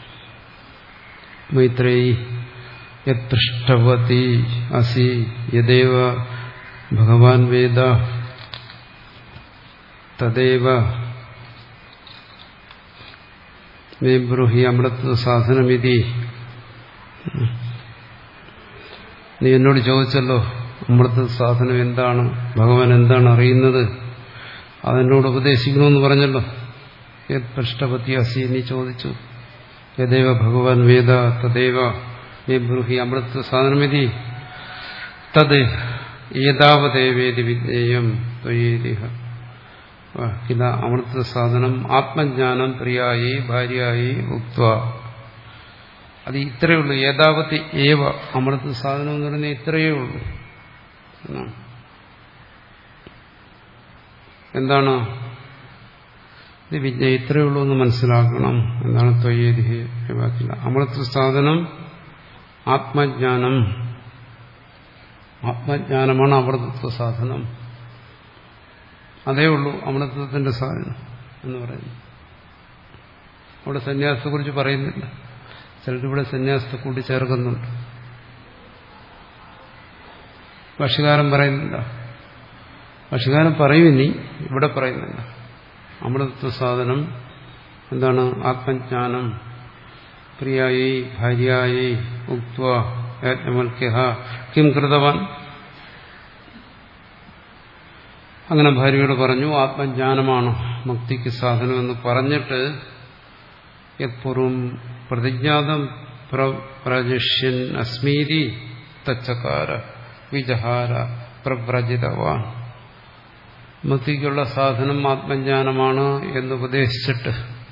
മൈത്രേയി യത്പൃഷ്ടവതി അസി യദേവ ഭഗവാൻ വേദ തദേവ മേ ബ്രൂഹി അമൃത സാധനമിതി. നീ എന്നോട് ചോദിച്ചല്ലോ അമൃത സാധനം എന്താണ്, ഭഗവാൻ എന്താണ് അറിയുന്നത്, അതെന്നോട് ഉപദേശിക്കണമെന്ന് പറഞ്ഞല്ലോ. യത് പൃഷ്ടപതി അസി നീ ചോദിച്ചു. യദേവ ഭഗവാൻ വേദ തദേവ മേ ബ്രൂഹി അമൃത സാധനമിതി തത് ഏതാവദേവേദി വിജ്ഞേയം ത്വയേതിഹ കില അമൃത സാധനം ആത്മജ്ഞാനം പ്രിയായി ഭാര്യയായി ഉക്ത്വ. അത് ഇത്രയേ ഉള്ളൂ. ഏതാവത്തി ഏവ അമൃത സാധനം എന്ന് പറയുന്നത് ഇത്രയേ ഉള്ളൂ. എന്താണ് ഇത്? വിജ്ഞ ഇത്രയേ ഉള്ളൂ എന്ന് മനസ്സിലാക്കണം. എന്താണ് ത്വയേതിഹി കില അമൃത സാധനം ആത്മജ്ഞാനം. ആത്മജ്ഞാനമാണ് അമൃതത്വ സാധനം. അതേ ഉള്ളൂ അമൃതത്വത്തിന്റെ സാധനം എന്ന് പറയുന്നു. അവിടെ സന്യാസത്തെക്കുറിച്ച് പറയുന്നില്ല. ചിലരിവിടെ സന്യാസത്തെ കൂട്ടി ചേർക്കുന്നുണ്ട്. ഭാഷ്യകാരൻ പറയുന്നില്ല. ഭാഷ്യകാരൻ പറയും, ഇനി ഇവിടെ പറയുന്നില്ല. അമൃതത്വ സാധനം എന്താണ്? ആത്മജ്ഞാനം പ്രിയായി ഭാര്യായി ഉക്ത്വ യാജ്ഞവൽക്യഃ കിം കൃതവാൻ. അങ്ങനെ ഭാര്യയോട് പറഞ്ഞു ആത്മജ്ഞാനമാണ് മുക്തിക്ക് സാധനമെന്ന് പറഞ്ഞിട്ട് യത്പൂർവം പ്രതിജ്ഞാതം പ്രജിഷ്യൻ അസ്മീതി തച്ചകാര വിജഹാര പ്രവ്രജിതവാൻ. മുക്തിക്കുള്ള സാധനം ആത്മജ്ഞാനമാണ് എന്നുപദേശിച്ചിട്ട്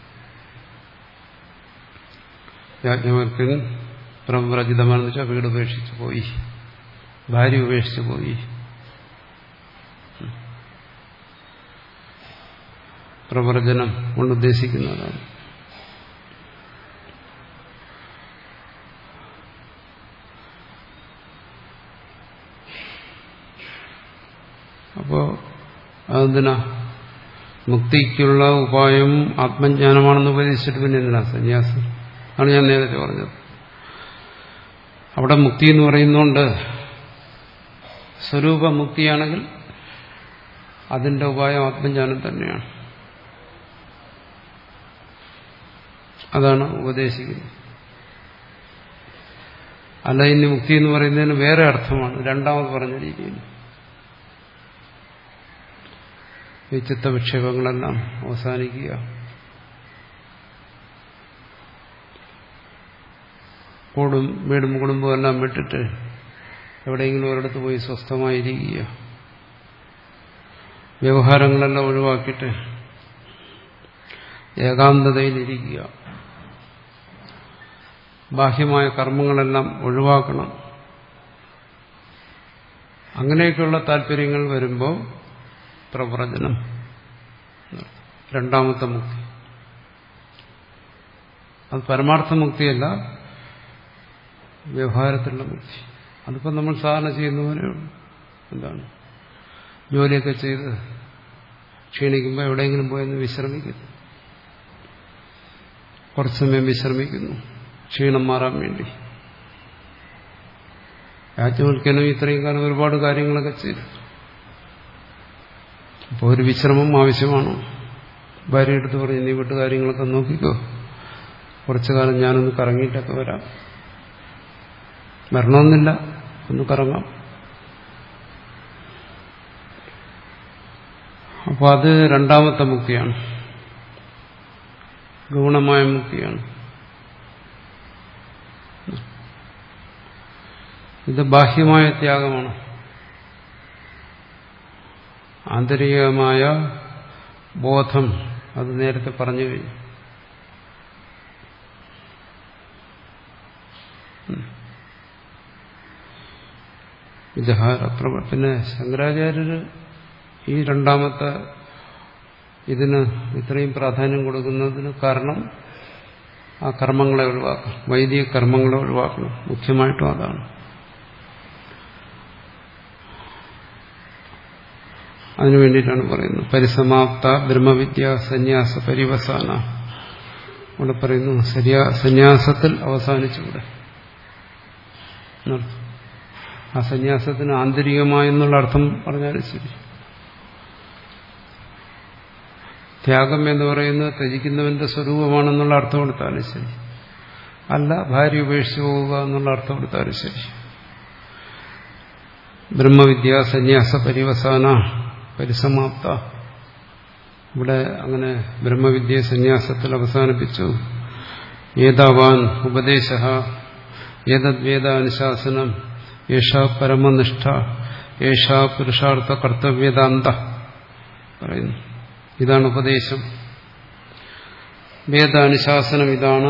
യാജ്ഞവൽക്യൻ പ്രവ്രജിതമാണെന്ന് വെച്ചാൽ വീട് ഉപേക്ഷിച്ചു പോയി, ഭാര്യ ഉപേക്ഷിച്ചു പോയി. പ്രവ്രജനം കൊണ്ട് ഉദ്ദേശിക്കുന്നതാണ്. അപ്പോ അതെന്തിനാ? മുക്തിക്കുള്ള ഉപായം ആത്മജ്ഞാനമാണെന്ന് ഉപദേശിച്ചിട്ട് പിന്നെ എന്തിനാ സന്യാസം? ആണ് ഞാൻ നേരത്തെ പറഞ്ഞത്. അവിടെ മുക്തി എന്ന് പറയുന്നതുകൊണ്ട് സ്വരൂപമുക്തിയാണെങ്കിൽ അതിന്റെ ഉപായം ആത്മജ്ഞാനം തന്നെയാണ്. അതാണ് ഉപദേശിക്കുന്നത്. അല്ല ഇനി മുക്തി എന്ന് പറയുന്നതിന് വേറെ അർത്ഥമാണ് രണ്ടാമത് പറഞ്ഞ രീതിയിൽ. ഈ ചിത്തവിക്ഷേപങ്ങളെല്ലാം അവസാനിക്കുക, കൂടും വീടും കുടുംബവും എല്ലാം വിട്ടിട്ട് എവിടെയെങ്കിലും ഒരിടത്ത് പോയി സ്വസ്ഥമായിരിക്കുക, വ്യവഹാരങ്ങളെല്ലാം ഒഴിവാക്കിയിട്ട് ഏകാന്തതയിലിരിക്കുക, ബാഹ്യമായ കർമ്മങ്ങളെല്ലാം ഒഴിവാക്കണം. അങ്ങനെയൊക്കെയുള്ള താല്പര്യങ്ങൾ വരുമ്പോൾ പ്രവ്രജനം, രണ്ടാമത്തെ മുക്തി. അത് പരമാർത്ഥ മുക്തിയല്ല, വ്യവഹാരത്തിലുള്ള മുക്തി. അതിപ്പോൾ നമ്മൾ സാധാരണ ചെയ്യുന്നവരെ എന്താണ്, ജോലിയൊക്കെ ചെയ്ത് ക്ഷീണിക്കുമ്പോൾ എവിടെയെങ്കിലും പോയെന്ന് വിശ്രമിക്കുന്നു, കുറച്ചു സമയം വിശ്രമിക്കുന്നു ക്ഷീണം മാറാൻ വേണ്ടി. യാജ്ഞവൽക്കനും ഇത്രയും കാലം ഒരുപാട് കാര്യങ്ങളൊക്കെ ചെയ്തു. അപ്പോൾ ഒരു വിശ്രമം ആവശ്യമാണ്. ഭാര്യ എടുത്ത് പറഞ്ഞ് നീ വിട്ട് കാര്യങ്ങളൊക്കെ നോക്കിക്കോ, കുറച്ചു കാലം ഞാനൊന്ന് കറങ്ങിയിട്ടൊക്കെ വരാം. വരണമെന്നില്ല, ഒന്ന് കറങ്ങാം. അപ്പോൾ അത് രണ്ടാമത്തെ മുക്തിയാണ്, ഗൗണമായ മുക്തിയാണ്. ഇത് ബാഹ്യമായ ത്യാഗമാണ്. ആന്തരികമായ ബോധം അത് നേരത്തെ പറഞ്ഞു കഴിഞ്ഞു. വിജഹാര പിന്നെ ശങ്കരാചാര്യര് ഈ രണ്ടാമത്തെ ഇതിന് ഇത്രയും പ്രാധാന്യം കൊടുക്കുന്നതിന് കാരണം ആ കർമ്മങ്ങളെ ഒഴിവാക്കണം, വൈദിക കർമ്മങ്ങളെ ഒഴിവാക്കണം. മുഖ്യമായിട്ടും അതാണ്. അതിനു വേണ്ടിയിട്ടാണ് പറയുന്നത് പരിസമാപ്ത ബ്രഹ്മവിദ്യ സന്യാസ പരിവസാന. അവിടെ പറയുന്നു സന്യാസത്തിൽ അവസാനിച്ചുകൂടെ. ആ സന്യാസത്തിന് ആന്തരികമായെന്നുള്ള അർത്ഥം പറഞ്ഞാലും ശരി. ത്യാഗം എന്ന് പറയുന്നത് ത്യജിക്കുന്നവന്റെ സ്വരൂപമാണെന്നുള്ള അർത്ഥം കൊടുത്താലും ശരി, അല്ല ഭാര്യ ഉപേക്ഷിച്ചു പോവുക എന്നുള്ള അർത്ഥം കൊടുത്താലും ശരി. ബ്രഹ്മവിദ്യ സന്യാസ പരിവസാന പരിസമാപ്ത. ഇവിടെ അങ്ങനെ ബ്രഹ്മവിദ്യ സന്യാസത്തിൽ അവസാനിപ്പിച്ചു. ഏതാവാൻ ഉപദേശ ഏതദ്വേദ അനുശാസനം ഏഷാ പരമനിഷ്ഠ ഏഷാ പുരുഷാർത്ഥ കർത്തവ്യതാന്ത പറയുന്നു. ഇതാണ് ഉപദേശം, വേദാനുശാസനം ഇതാണ്.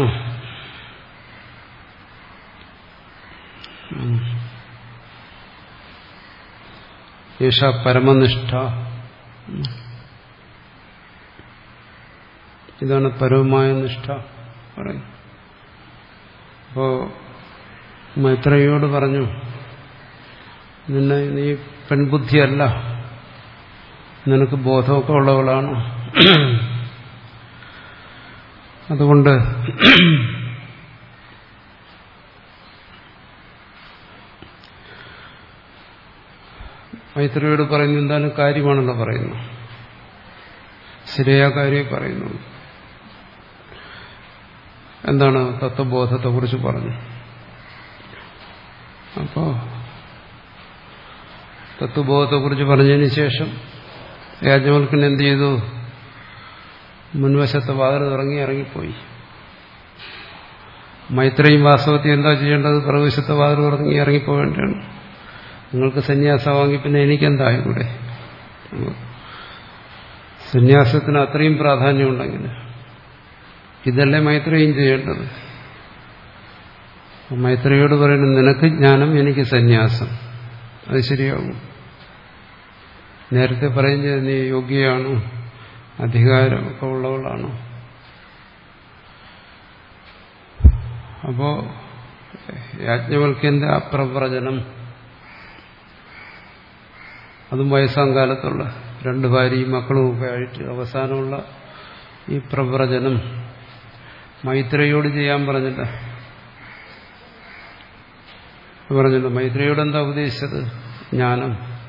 ഏഷാ പരമനിഷ്ഠ, ഇതാണ് പരമമായ നിഷ്ഠ പറയുന്നു. അപ്പോ മൈത്രേയിയോട് പറഞ്ഞു, നിന്നെ നീ പെൺബുദ്ധിയല്ല, നിനക്ക് ബോധമൊക്കെ ഉള്ളവളാണ്. അതുകൊണ്ട് മൈത്രിയോട് പറയുന്നു, എന്തായാലും കാര്യമാണല്ലോ പറയുന്നു, ശരിയായ കാര്യം പറയുന്നു. എന്താണ് തത്വബോധത്തെക്കുറിച്ച് പറഞ്ഞു. അപ്പോ തത്വബോധത്തെക്കുറിച്ച് പറഞ്ഞതിന് ശേഷം യാജ്ഞവൽക്കൻ എന്ത് ചെയ്തു? മുൻവശത്തെ വാതിൽ ഇറങ്ങി ഇറങ്ങിപ്പോയി. മൈത്രയും വാസ്തവത്തിൽ എന്താ ചെയ്യേണ്ടത്? പ്രവേശത്തെ വാതിൽ ഇറങ്ങി ഇറങ്ങിപ്പോവേണ്ടതാണ്. നിങ്ങൾക്ക് സന്യാസമാണെങ്കിൽ പിന്നെ എനിക്കെന്തായിക്കൂടെ? സന്യാസത്തിന് അത്രയും പ്രാധാന്യമുണ്ടെങ്കിൽ ഇതല്ലേ മൈത്രയും ചെയ്യേണ്ടത്. മൈത്രയോട് പറയുന്നത്, നിനക്ക് ജ്ഞാനം, എനിക്ക് സന്യാസം. അത് ശരിയാകും. നേരത്തെ പറയുന്നത് നീ യോഗ്യയാണോ, അധികാരമൊക്കെ ഉള്ളവളാണോ? അപ്പോ യാജ്ഞവൽക്യന്റെ അപ്രവ്രജനം, അതും വയസ്സാം കാലത്തുള്ള രണ്ട് ഭാര്യയും മക്കളും ഒക്കെ ആയിട്ട് അവസാനമുള്ള ഈ പ്രവ്രജനം മൈത്രയോട് ചെയ്യാൻ പറഞ്ഞില്ല. പറഞ്ഞില്ല. മൈത്രയോട് എന്താ ഉപദേശിച്ചത്? ജ്ഞാനം.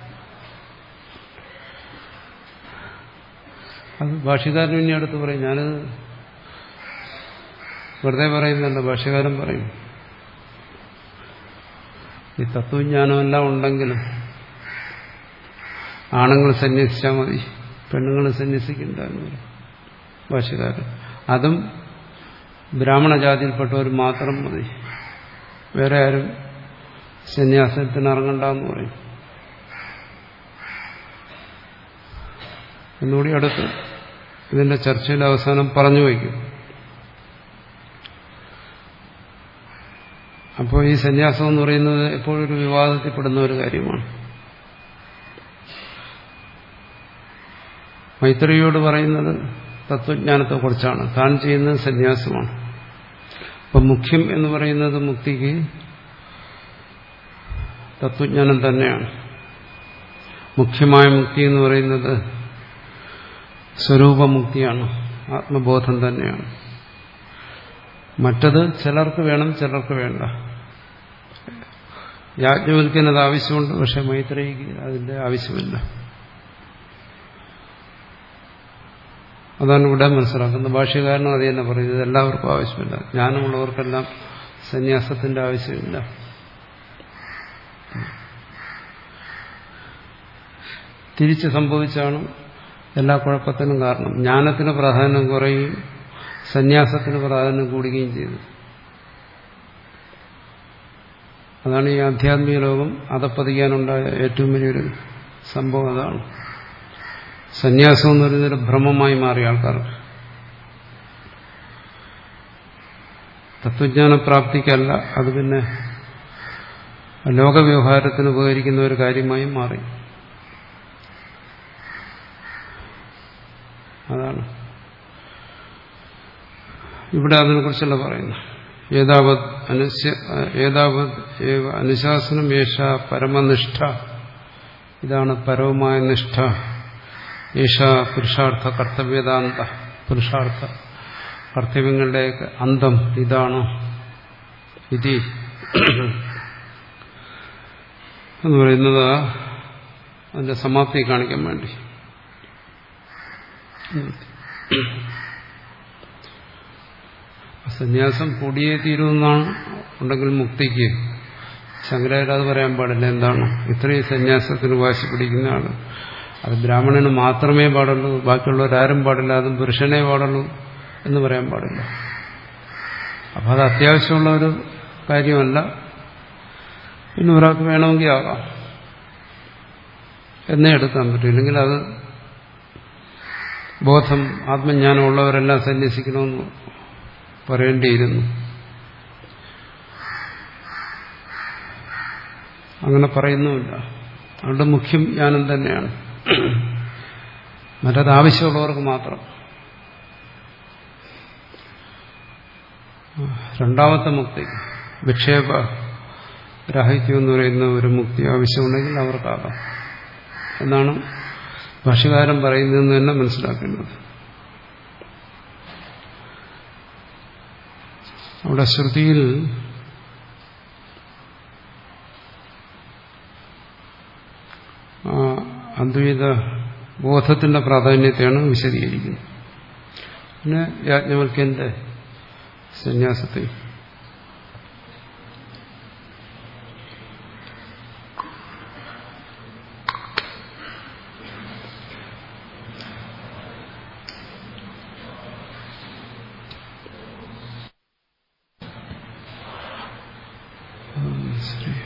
അത് ഭാഷ്യകാരൻ ഇനി അടുത്ത് പറയും. ഞാനത് വെറുതെ പറയുന്നല്ല, ഭാഷ്യകാരൻ പറയും. ഈ തത്വജ്ഞാനമെല്ലാം ഉണ്ടെങ്കിലും ആണുങ്ങൾ സന്യസിച്ചാൽ മതി, പെണ്ണുങ്ങൾ സന്യസിക്കണ്ട എന്ന് പറയും ഭാഷ്യക്കാരൻ. അതും ബ്രാഹ്മണ ജാതിയിൽപ്പെട്ടവർ മാത്രം മതി, വേറെ ആരും സന്യാസത്തിന് ഇറങ്ങണ്ടെന്ന് പറയും. എന്നുകൂടി അടുത്ത് ഇതിന്റെ ചർച്ചയുടെ അവസാനം പറഞ്ഞു വയ്ക്കും. അപ്പോൾ ഈ സന്യാസം എന്ന് പറയുന്നത് എപ്പോഴും ഒരു വിവാദത്തിൽപ്പെടുന്ന ഒരു കാര്യമാണ്. മൈത്രിയോട് പറയുന്നത് തത്വജ്ഞാനത്തെക്കുറിച്ചാണ്, താൻ ചെയ്യുന്നത് സന്യാസമാണ്. അപ്പം മുഖ്യം എന്ന് പറയുന്നത് മുക്തിക്ക് തത്വജ്ഞാനം തന്നെയാണ്. മുഖ്യമായ മുക്തി എന്ന് പറയുന്നത് സ്വരൂപമുക്തിയാണ്, ആത്മബോധം തന്നെയാണ്. മറ്റത് ചിലർക്ക് വേണം, ചിലർക്ക് വേണ്ട. യാജ്ഞവൽക്കന് അത് ആവശ്യമുണ്ട്, പക്ഷെ മൈത്രേയിക്ക് അതിന്റെ ആവശ്യമില്ല. അതാണ് ഇവിടെ മനസ്സിലാക്കുന്നത്. ഭാഷ്യകാരനും അത് തന്നെ പറയുന്നത്, എല്ലാവർക്കും ആവശ്യമില്ല. ജ്ഞാനമുള്ളവർക്കെല്ലാം സന്യാസത്തിന്റെ ആവശ്യമില്ല. തിരിച്ച് സംഭവിച്ചാണ് എല്ലാ കുഴപ്പത്തിനും കാരണം. ജ്ഞാനത്തിന് പ്രാധാന്യം കുറയുകയും സന്യാസത്തിന് പ്രാധാന്യം കൂടുകയും ചെയ്തു. അതാണ് ഈ ആധ്യാത്മിക ലോകം അധപ്പതിക്കാനുണ്ടായ ഏറ്റവും വലിയൊരു സംഭവം. അതാണ് സന്യാസം എന്ന് പറയുന്നൊരു ഭ്രമമായി മാറിയ ആൾക്കാർക്ക്. തത്വജ്ഞാനപ്രാപ്തിക്കല്ല, അത് പിന്നെ ലോകവ്യവഹാരത്തിന് ഉപകരിക്കുന്ന ഒരു കാര്യമായി മാറി. അതാണ് ഇവിടെ അതിനെക്കുറിച്ചുള്ള പറയുന്നു. ഏതാവത് അനുസ്യ ഏതാവത് അനുശാസനം യേശ പരമനിഷ്ഠ, ഇതാണ് പരമമായ നിഷ്ഠ. യേശ പുരുഷാർത്ഥ കർത്തവ്യതാന്ത, പുരുഷാർത്ഥ കർത്തവ്യങ്ങളുടെ അന്തം ഇതാണ്. ഇത് എന്ന് പറയുന്നത് അതിന്റെ സമാപ്തി കാണിക്കാൻ വേണ്ടി. സന്യാസം കൂടിയേ തീരുമെന്നാണ് ഉണ്ടെങ്കിൽ മുക്തിക്ക് ശങ്കരാചാര്യ അത് പറയാൻ പാടില്ല. എന്താണ് ഇത്രയും സന്യാസത്തിന് വാശി പിടിക്കുന്ന ആള്? അത് ബ്രാഹ്മണന് മാത്രമേ പാടുള്ളൂ, ബാക്കിയുള്ളവരാരും പാടില്ല, അതും പുരുഷനേ പാടുള്ളൂ എന്ന് പറയാൻ പാടില്ല. അപ്പം അത് അത്യാവശ്യമുള്ള ഒരു കാര്യമല്ല. പിന്നെ ഒരാൾക്ക് വേണമെങ്കിൽ ആകാം എന്നേ എടുക്കാൻ പറ്റും. ഇല്ലെങ്കിൽ അത് ബോധം ആത്മജ്ഞാനം ഉള്ളവരെല്ലാം സന്യസിക്കണമെന്ന് പറയേണ്ടിയിരുന്നു. അങ്ങനെ പറയുന്നുമില്ല. അതുകൊണ്ട് മുഖ്യം ജ്ഞാനം തന്നെയാണ്. മറ്റത് ആവശ്യമുള്ളവർക്ക് മാത്രം. രണ്ടാമത്തെ മുക്തി വിക്ഷേപ രാഹിത്യം എന്ന് പറയുന്ന ഒരു മുക്തി ആവശ്യമുണ്ടെങ്കിൽ അവർക്കാകാം എന്നാണ് ഭാഷ്യകാരൻ പറയുന്നതെന്ന് തന്നെ മനസ്സിലാക്കേണ്ടത്. അവിടെ ശ്രുതിയിൽ അദ്വൈത ബോധത്തിന്റെ പ്രാധാന്യത്തെയാണ് വിശദീകരിക്കുന്നത്. പിന്നെ യാജ്ഞവൽക്യന്റെ സന്യാസത്തെ ശരി.